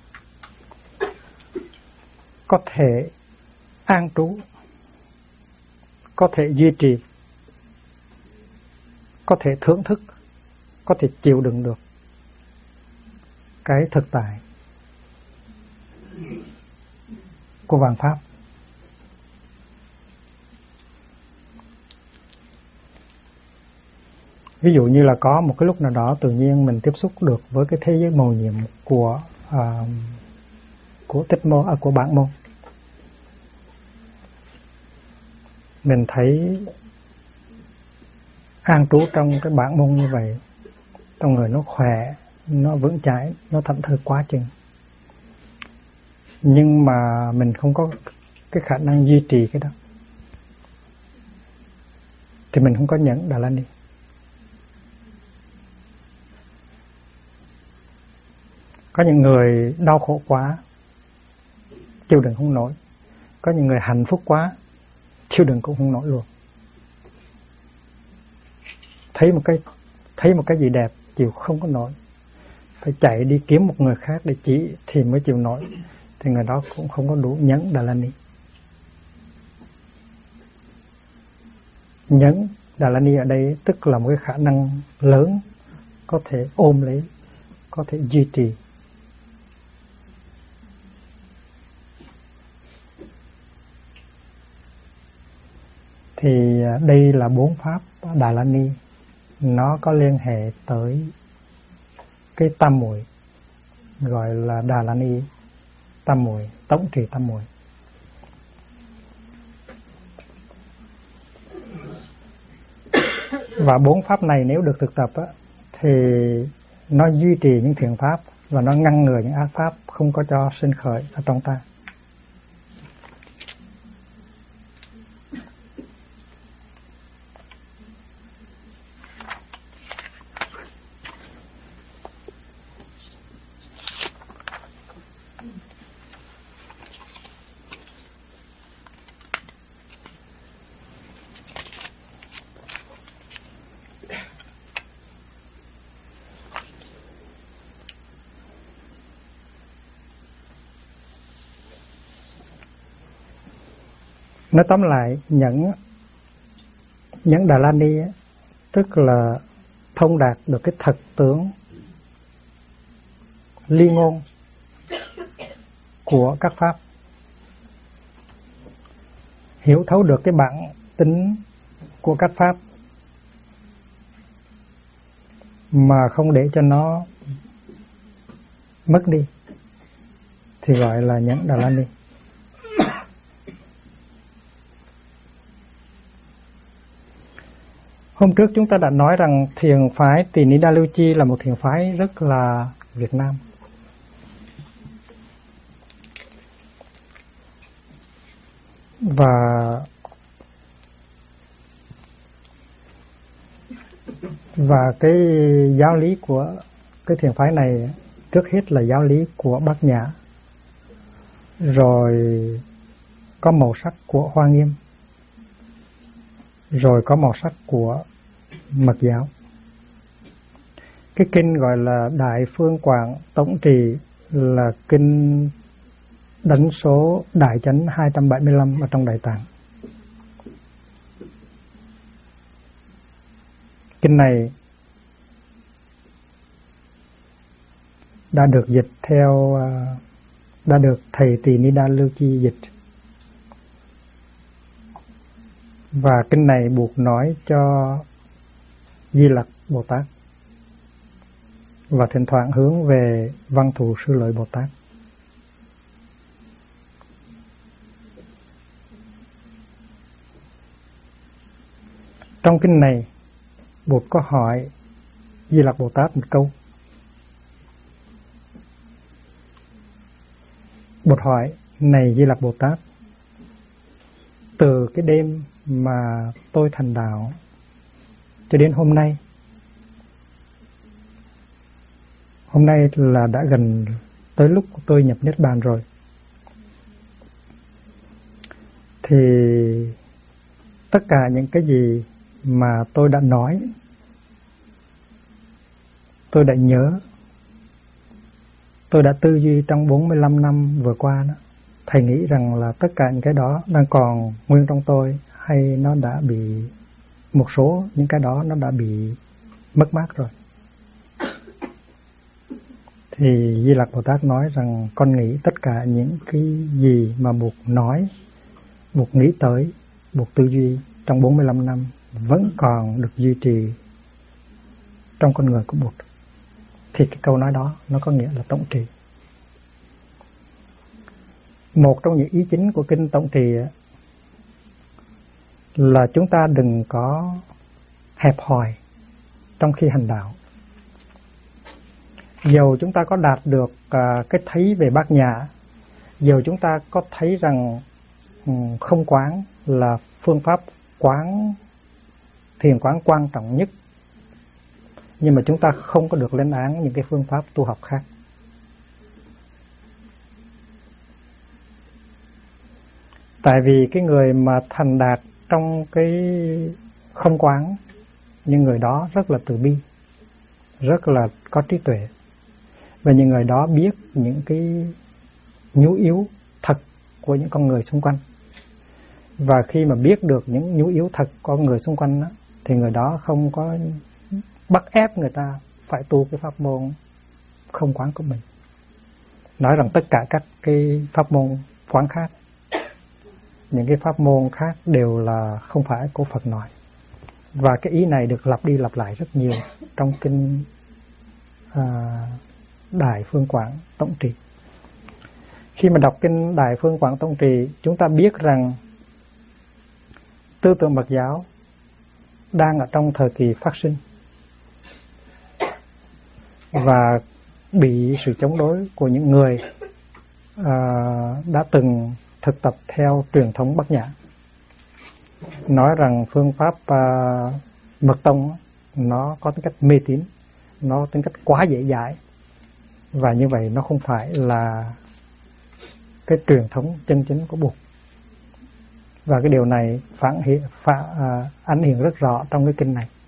có thể an trú, có thể duy trì, có thể thưởng thức, có thể chịu đựng được cái thực tại của vạn pháp. Ví dụ như là có một cái lúc nào đó tự nhiên mình tiếp xúc được với cái thế giới mầu nhiệm của tích môn, của bản môn. Mình thấy an trú trong cái bản môn như vậy, trong người nó khỏe, nó vững chãi, nó thảnh thơi quá chừng. Nhưng mà mình không có cái khả năng duy trì cái đó thì mình không có nhẫn Đà La Ni. Có những người đau khổ quá, chịu đựng không nổi. Có những người hạnh phúc quá, chịu đựng cũng không nổi luôn. Thấy một cái gì đẹp, chịu không có nổi. Phải chạy đi kiếm một người khác để chỉ thì mới chịu nổi. Thì người đó cũng không có đủ nhẫn Đà La Ni. Nhẫn Đà La Ni ở đây tức là một cái khả năng lớn, có thể ôm lấy, có thể duy trì. Thì đây là 4 pháp Đà La Ni, nó có liên hệ tới cái tam muội, gọi là Đà La Ni tam muội, tổng trì tam muội. Và 4 pháp này nếu được thực tập á, thì nó duy trì những thiện pháp và nó ngăn ngừa những ác pháp, không có cho sinh khởi ở trong ta. Nói tóm lại, những Đà La Ni ấy, tức là thông đạt được cái thật tướng ly ngôn của các pháp, hiểu thấu được cái bản tính của các pháp mà không để cho nó mất đi, thì gọi là những Đà La Ni. Hôm trước chúng ta đã nói rằng thiền phái Tỳ Ni Đa Lưu Chi là một thiền phái rất là Việt Nam. Và cái giáo lý của cái thiền phái này trước hết là giáo lý của Bát Nhã, rồi có màu sắc của Hoa Nghiêm, rồi có màu sắc của Mật giáo. Cái kinh gọi là Đại Phương Quảng Tổng Trì là kinh đánh số Đại Chánh 275 ở trong Đại Tạng. Kinh này đã được thầy Tỳ Ni Đa Lưu Chi dịch. Và kinh này buộc nói cho Di Lặc Bồ Tát và thỉnh thoảng hướng về Văn Thù Sư Lợi Bồ Tát. Trong kinh này, Bụt có hỏi Di Lặc Bồ Tát một câu. Bụt hỏi: này Di Lặc Bồ Tát, từ cái đêm mà tôi thành đạo cho đến hôm nay là đã gần tới lúc tôi nhập Niết Bàn rồi, thì tất cả những cái gì mà tôi đã nói, tôi đã nhớ, tôi đã tư duy trong 45 năm vừa qua đó, thầy nghĩ rằng là tất cả những cái đó đang còn nguyên trong tôi, hay nó đã bị, một số những cái đó nó đã bị mất mát rồi. Thì Di Lặc Bồ Tát nói rằng con nghĩ tất cả những cái gì mà Bụt nói, Bụt nghĩ tới, Bụt tư duy trong 45 năm vẫn còn được duy trì trong con người của Bụt. Thì cái câu nói đó nó có nghĩa là tổng trì. Một trong những ý chính của kinh tổng trì là chúng ta đừng có hẹp hòi trong khi hành đạo. Dầu chúng ta có đạt được cái thấy về Bát Nhã, dầu chúng ta có thấy rằng không quán là phương pháp quán, thiền quán quan trọng nhất, nhưng mà chúng ta không có được lên án những cái phương pháp tu học khác. Tại vì cái người mà thành đạt trong cái không quán, những người đó rất là từ bi, rất là có trí tuệ, và những người đó biết những cái nhu yếu thật của những con người xung quanh. Và khi mà biết được những nhu yếu thật của người xung quanh đó, thì người đó không có bắt ép người ta phải tu cái pháp môn không quán của mình. Nói rằng tất cả các cái pháp môn quán khác, những cái pháp môn khác đều là không phải của Phật nói. Và cái ý này được lặp đi lặp lại rất nhiều trong kinh Đại Phương Quảng Tổng Trì. Khi mà đọc kinh Đại Phương Quảng Tổng Trì, chúng ta biết rằng tư tưởng Phật giáo đang ở trong thời kỳ phát sinh và bị sự chống đối của những người đã từng thực tập theo truyền thống Bát Nhã, nói rằng phương pháp Mật Tông nó có tính cách mê tín, nó tính cách quá dễ dãi, và như vậy nó không phải là cái truyền thống chân chính của Bụt. Và cái điều này ảnh hiện rất rõ trong cái kinh này.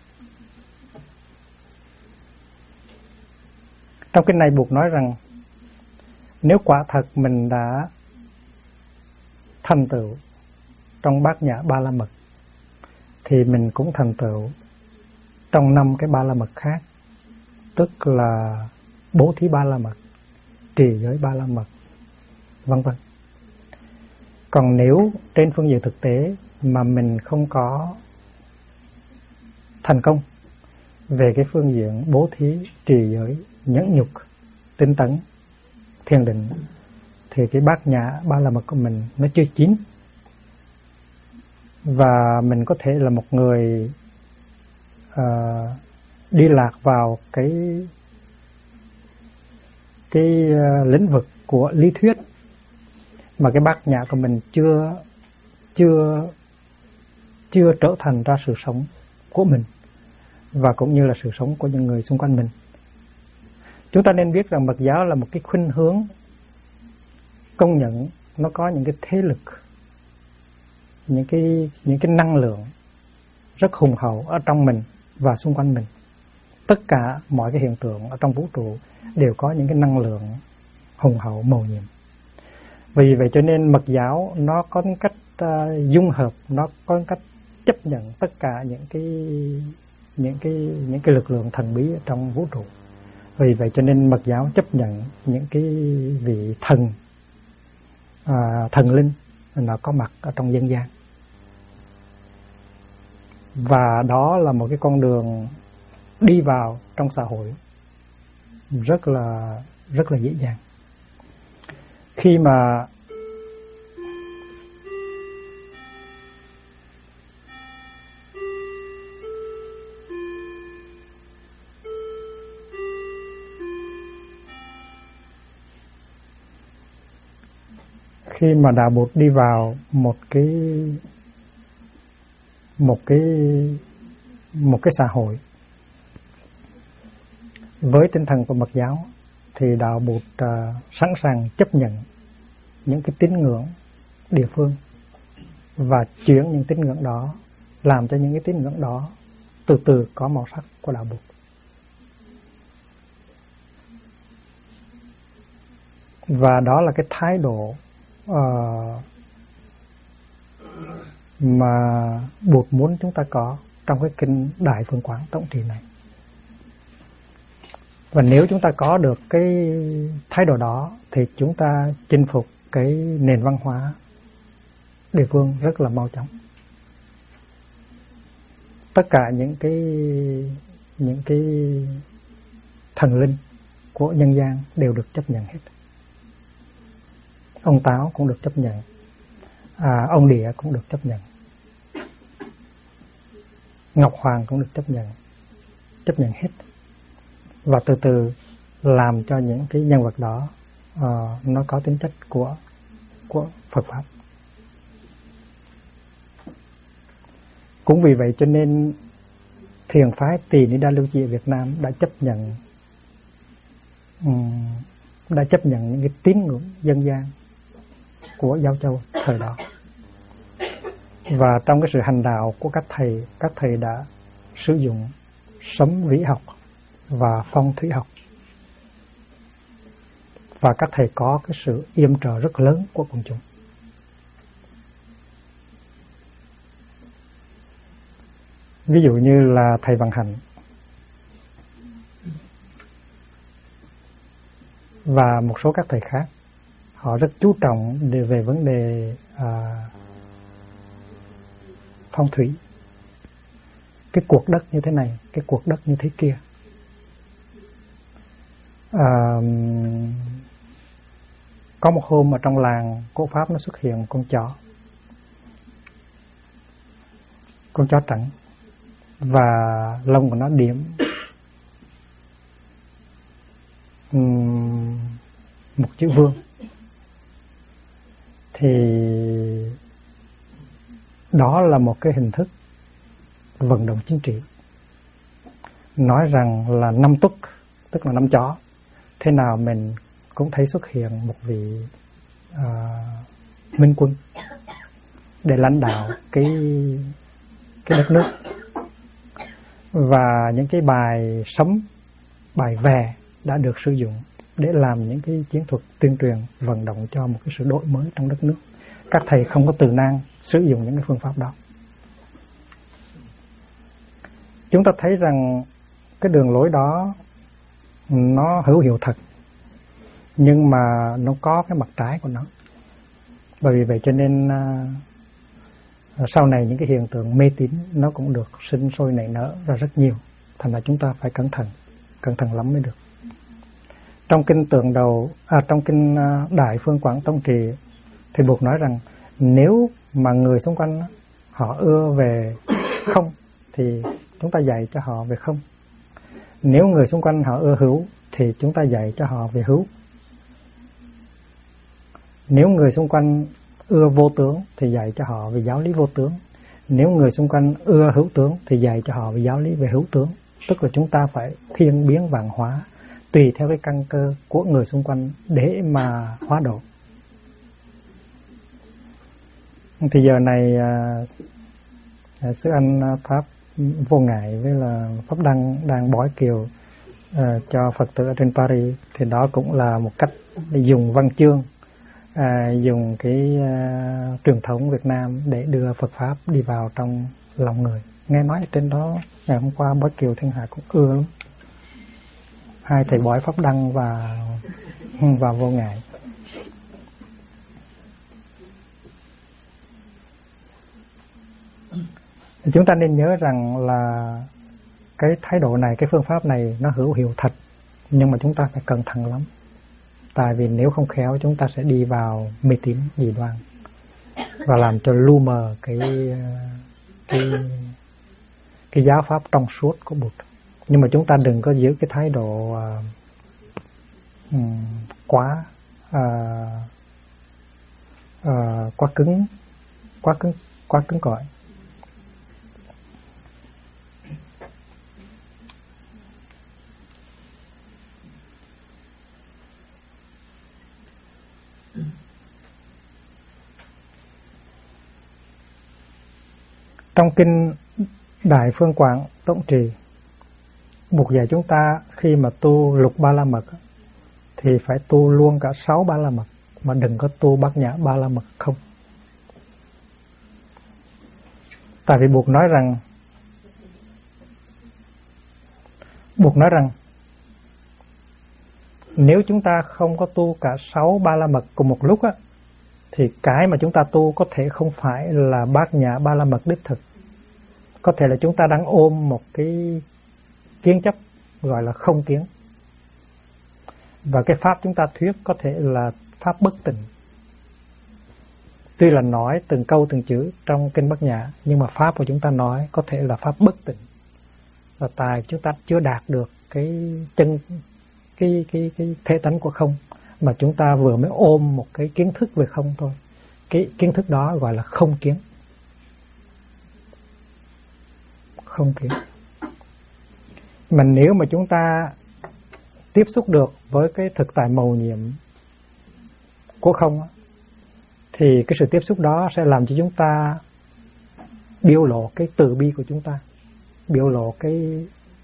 Trong kinh này Bụt nói rằng Nếu quả thật mình đã thành tựu trong bát nhã ba la mật thì mình cũng thành tựu trong 5 cái ba la mật khác, tức là bố thí ba la mật, trì giới ba la mật, vân vân. Còn nếu trên phương diện thực tế mà mình không có thành công về cái phương diện bố thí, trì giới, nhẫn nhục, tinh tấn, thiền định, thì cái bát nhã ba la mật của mình nó chưa chín. Và mình có thể là một người đi lạc vào cái lĩnh vực của lý thuyết, mà cái bát nhã của mình chưa trở thành ra sự sống của mình và cũng như là sự sống của những người xung quanh mình. Chúng ta nên biết rằng Mật giáo là một cái khuynh hướng công nhận nó có những cái thế lực, những cái năng lượng rất hùng hậu ở trong mình và xung quanh mình. Tất cả mọi cái hiện tượng ở trong vũ trụ đều có những cái năng lượng hùng hậu mầu nhiệm. Vì vậy cho nên Mật giáo nó có cách dung hợp, nó có cách chấp nhận tất cả những cái lực lượng thần bí trong vũ trụ. Vì vậy cho nên Mật giáo chấp nhận những cái vị thần linh nó có mặt ở trong dân gian. Và đó là một cái con đường đi vào trong xã hội rất là dễ dàng. Khi mà Đạo Bụt đi vào một cái xã hội với tinh thần của Mật giáo, thì Đạo Bụt sẵn sàng chấp nhận những cái tín ngưỡng địa phương và chuyển những tín ngưỡng đó, làm cho những cái tín ngưỡng đó từ từ có màu sắc của Đạo Bụt. Và đó là cái thái độ mà Bụt muốn chúng ta có trong cái kinh Đại Phương Quán Tổng Trì này. Và nếu chúng ta có được cái thái độ đó thì chúng ta chinh phục cái nền văn hóa địa phương rất là mau chóng. Tất cả những cái thần linh của nhân gian đều được chấp nhận hết. Ông Táo cũng được chấp nhận, ông Địa cũng được chấp nhận, Ngọc Hoàng cũng được chấp nhận hết. Và từ từ làm cho những cái nhân vật đó nó có tính chất của Phật Pháp. Cũng vì vậy cho nên thiền phái Tỳ Ni Đa Lưu Chi ở Việt Nam đã chấp nhận những cái tín ngưỡng dân gian của Giao Châu thời đó. Và trong cái sự hành đạo của các thầy đã sử dụng sấm vĩ học và phong thủy học, và các thầy có cái sự yểm trợ rất lớn của quần chúng. Ví dụ như là thầy Văn Hạnh và một số các thầy khác, họ rất chú trọng về vấn đề phong thủy. Cái cuộc đất như thế này, cái cuộc đất như thế kia. Có một hôm mà trong làng Cổ Pháp nó xuất hiện con chó trắng, và lông của nó điểm một chữ vương. Thì đó là một cái hình thức vận động chính trị, nói rằng là năm Tuất, tức là năm chó, thế nào mình cũng thấy xuất hiện một vị minh quân để lãnh đạo cái đất nước. Và những cái bài sấm, bài vè đã được sử dụng để làm những cái chiến thuật tuyên truyền vận động cho một cái sự đổi mới trong đất nước. Các thầy không có từ nan sử dụng những cái phương pháp đó. Chúng ta thấy rằng cái đường lối đó nó hữu hiệu thật, nhưng mà nó có cái mặt trái của nó. Bởi vì vậy cho nên sau này những cái hiện tượng mê tín nó cũng được sinh sôi nảy nở ra rất nhiều. Thành ra chúng ta phải cẩn thận lắm mới được. Trong kinh tượng đầu, trong kinh Đại Phương Quảng Tông Trì thì Bụt nói rằng nếu mà người xung quanh họ ưa về không thì chúng ta dạy cho họ về không. Nếu người xung quanh họ ưa hữu thì chúng ta dạy cho họ về hữu. Nếu người xung quanh ưa vô tướng thì dạy cho họ về giáo lý vô tướng. Nếu người xung quanh ưa hữu tướng thì dạy cho họ về giáo lý về hữu tướng. Tức là chúng ta phải thiên biến vạn hóa tùy theo cái căn cơ của người xung quanh để mà hóa độ. Thì giờ này sư anh Pháp Vô Ngại với là Pháp Đăng đang bói kiều cho Phật tử ở trên Paris, thì đó cũng là một cách để dùng văn chương, dùng cái truyền thống Việt Nam để đưa Phật Pháp đi vào trong lòng người. Nghe nói ở trên đó ngày hôm qua bói kiều Thiên Hạ cũng ưa lắm. Hai thầy bói Pháp Đăng và Vô Ngại. Chúng ta nên nhớ rằng là cái thái độ này, cái phương pháp này nó hữu hiệu thật, nhưng mà chúng ta phải cẩn thận lắm. Tại vì nếu không khéo chúng ta sẽ đi vào mê tín dị đoan và làm cho lu mờ cái giáo pháp trong suốt của Bụt. Nhưng mà chúng ta đừng có giữ cái thái độ quá cứng cỏi. Trong kinh Đại Phương Quảng Tông Trì, Bụt dạy chúng ta khi mà tu lục ba la mật thì phải tu luôn cả 6 ba la mật, mà đừng có tu bát nhã ba la mật không. Tại vì Bụt nói rằng nếu chúng ta không có tu cả 6 ba la mật cùng một lúc á, thì cái mà chúng ta tu có thể không phải là bát nhã ba la mật đích thực. Có thể là chúng ta đang ôm một cái kiến chấp gọi là không kiến. Và cái pháp chúng ta thuyết có thể là pháp bất tịnh. Tuy là nói từng câu từng chữ trong kinh Bát Nhã, nhưng mà pháp của chúng ta nói có thể là pháp bất tịnh. Và tại chúng ta chưa đạt được cái thể tánh của không, mà chúng ta vừa mới ôm một cái kiến thức về không thôi. Cái kiến thức đó gọi là không kiến. Không kiến. Mà nếu mà chúng ta tiếp xúc được với cái thực tại mầu nhiệm của không, thì cái sự tiếp xúc đó sẽ làm cho chúng ta biểu lộ cái từ bi của chúng ta, biểu lộ cái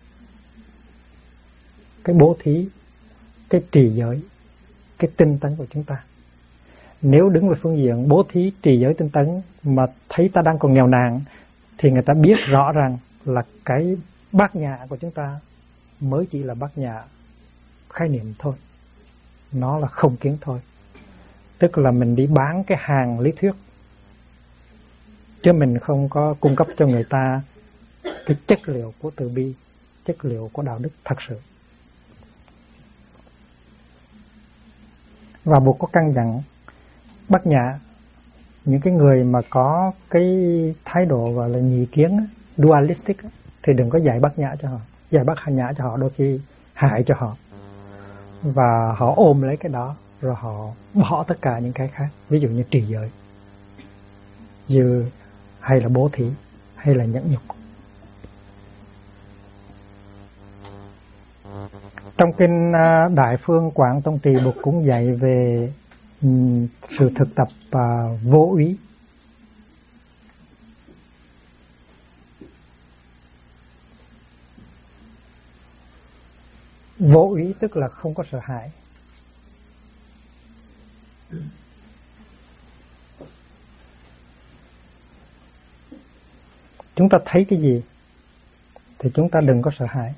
bố thí, cái trì giới, cái tinh tấn của chúng ta. Nếu đứng về phương diện bố thí, trì giới, tinh tấn mà thấy ta đang còn nghèo nàn, thì người ta biết rõ ràng là cái bát nhã của chúng ta mới chỉ là bát nhã khái niệm thôi, nó là không kiến thôi. Tức là mình đi bán cái hàng lý thuyết, chứ mình không có cung cấp cho người ta cái chất liệu của từ bi, chất liệu của đạo đức thật sự. Và Bụt có căn dặn bát nhã, những cái người mà có cái thái độ gọi là nhị kiến, dualistic, thì đừng có dạy bát nhã cho họ. Dạy bát nhã cho họ đôi khi hại cho họ, và họ ôm lấy cái đó rồi họ bỏ tất cả những cái khác, ví dụ như trì giới, hay là bố thí, hay là nhẫn nhục. Trong kinh Đại Phương Quảng Tông Trì, Bụt cũng dạy về sự thực tập vô úy. Vô úy tức là không có sợ hãi, chúng ta thấy cái gì thì chúng ta đừng có sợ hãi.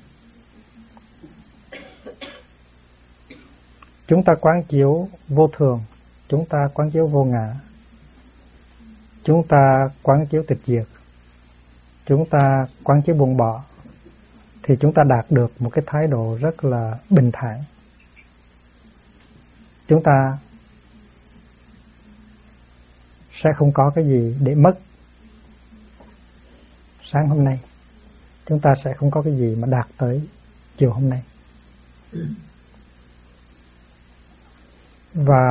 Chúng ta quán chiếu vô thường, chúng ta quán chiếu vô ngã, chúng ta quán chiếu tịch diệt, chúng ta quán chiếu buông bỏ, thì chúng ta đạt được một cái thái độ rất là bình thản. Chúng ta sẽ không có cái gì để mất. Sáng hôm nay chúng ta sẽ không có cái gì mà đạt tới chiều hôm nay. Và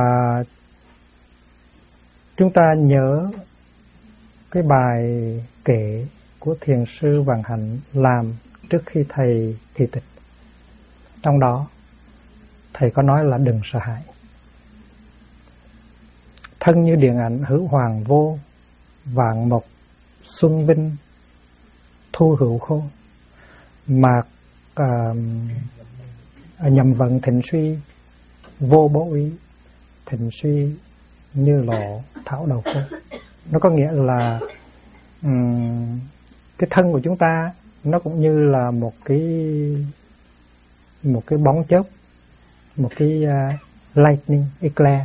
chúng ta nhớ cái bài kể của Thiền sư Vạn Hạnh làm trước khi thầy kỳ tịch. Trong đó thầy có nói là đừng sợ hãi. Thân như điện ảnh hữu hoàng vô, vạn mộc xuân vinh thu hữu khô. Mạc nhầm vận thịnh suy, vô bố ý thịnh suy như lộ thảo đầu khô. Nó có nghĩa là cái thân của chúng ta nó cũng như là một cái bóng chớp, một cái lightning eclair.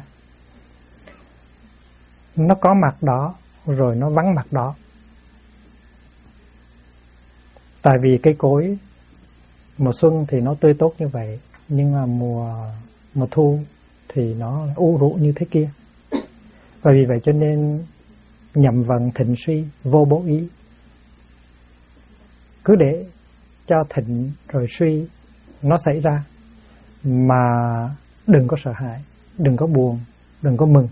Nó có mặt đó rồi nó vắng mặt đó. Tại vì cây cối mùa xuân thì nó tươi tốt như vậy, nhưng mà mùa thu thì nó u rũ như thế kia. Và vì vậy cho nên nhậm vận thịnh suy, vô bố ý. Cứ để cho thịnh rồi suy nó xảy ra, mà đừng có sợ hãi, đừng có buồn, đừng có mừng.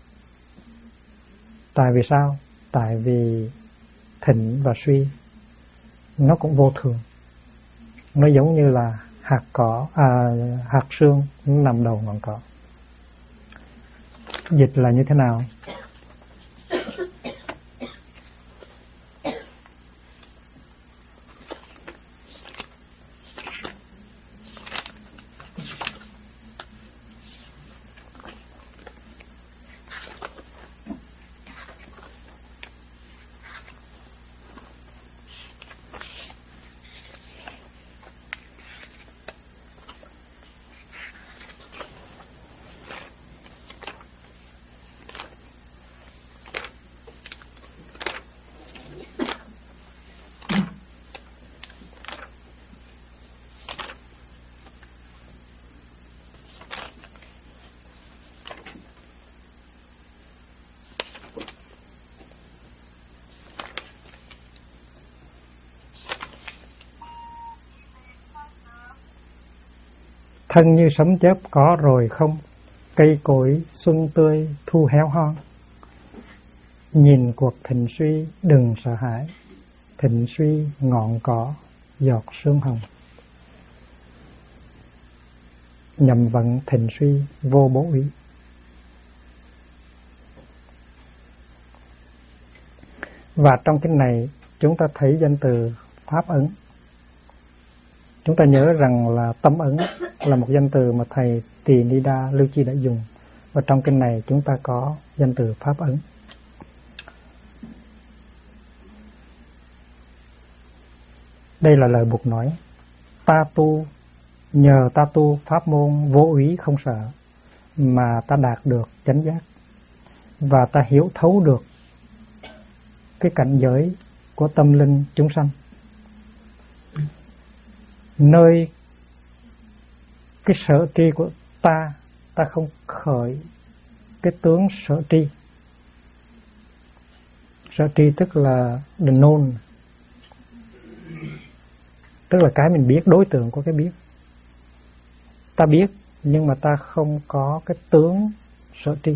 Tại vì sao? Tại vì thịnh và suy nó cũng vô thường. Nó giống như là hạt sương nằm đầu ngọn cỏ. Dịch là như thế nào? Thân như sấm chớp có rồi không, cây cối xuân tươi thu héo hon. Nhìn cuộc thịnh suy đừng sợ hãi, thịnh suy ngọn cỏ giọt sương hồng. Nhậm vận thịnh suy vô bố ý. Và trong cái này chúng ta thấy danh từ pháp ấn. Chúng ta nhớ rằng là tâm ấn là một danh từ mà thầy Tỳ Ni Đa Lưu Chi đã dùng. Và trong kinh này chúng ta có danh từ pháp ấn. Đây là lời Bụt nói. Nhờ ta tu pháp môn vô úy không sợ, mà ta đạt được chánh giác. Và ta hiểu thấu được cái cảnh giới của tâm linh chúng sanh. Nơi cái sở tri của ta không khởi cái tướng sở tri. Sở tri tức là the known, tức là cái mình biết, đối tượng của cái biết. Ta biết nhưng mà ta không có cái tướng sở tri.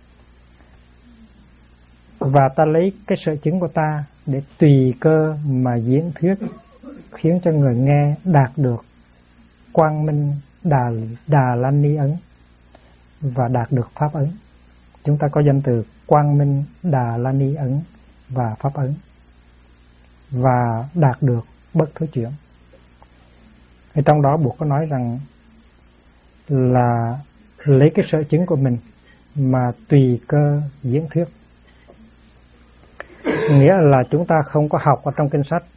Và ta lấy cái sở chứng của ta để tùy cơ mà diễn thuyết, khiến cho người nghe đạt được quang minh Đà La Ni ấn và đạt được pháp ấn. Chúng ta có danh từ quang minh Đà La Ni ấn và pháp ấn, và đạt được bất thối chuyển. Ở trong đó Bụt có nói rằng là lấy cái sở chứng của mình mà tùy cơ diễn thuyết. Nghĩa là chúng ta không có học ở trong kinh sách,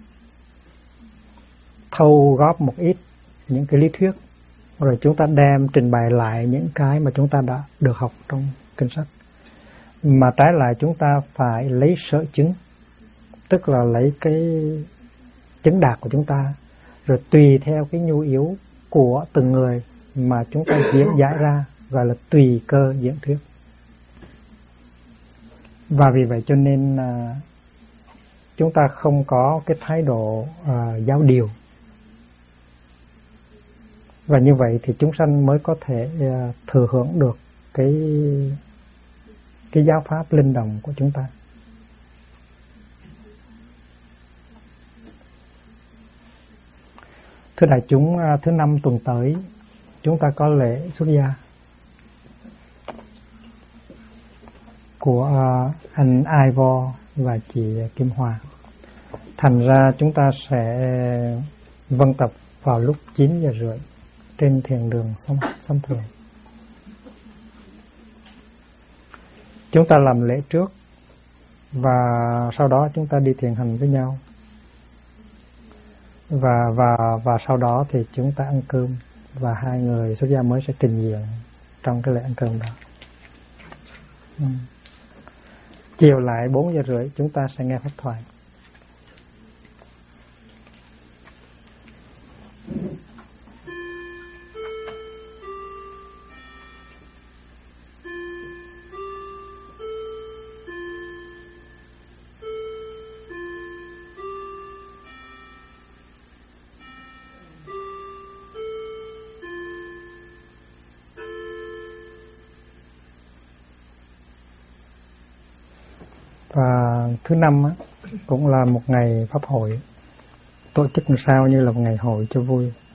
thâu góp một ít những cái lý thuyết, rồi chúng ta đem trình bày lại những cái mà chúng ta đã được học trong kinh sách. Mà trái lại chúng ta phải lấy sở chứng, tức là lấy cái chứng đạt của chúng ta, rồi tùy theo cái nhu yếu của từng người mà chúng ta diễn giải ra, gọi là tùy cơ diễn thuyết. Và vì vậy cho nên chúng ta không có cái thái độ giáo điều. Và như vậy thì chúng sanh mới có thể thừa hưởng được cái giáo pháp linh động của chúng ta. Thưa đại chúng, thứ năm tuần tới chúng ta có lễ xuất gia của anh Ivor và chị Kim Hoa. Thành ra chúng ta sẽ vân tập vào lúc 9 giờ rưỡi trên thiền đường Sông Thường. Chúng ta làm lễ trước và sau đó chúng ta đi thiền hành với nhau. Và sau đó thì chúng ta ăn cơm và hai người xuất gia mới sẽ trình diện trong cái lễ ăn cơm đó. Chiều lại 4 giờ rưỡi chúng ta sẽ nghe pháp thoại. Và thứ năm cũng là một ngày pháp hội, tổ chức làm sao như là một ngày hội cho vui.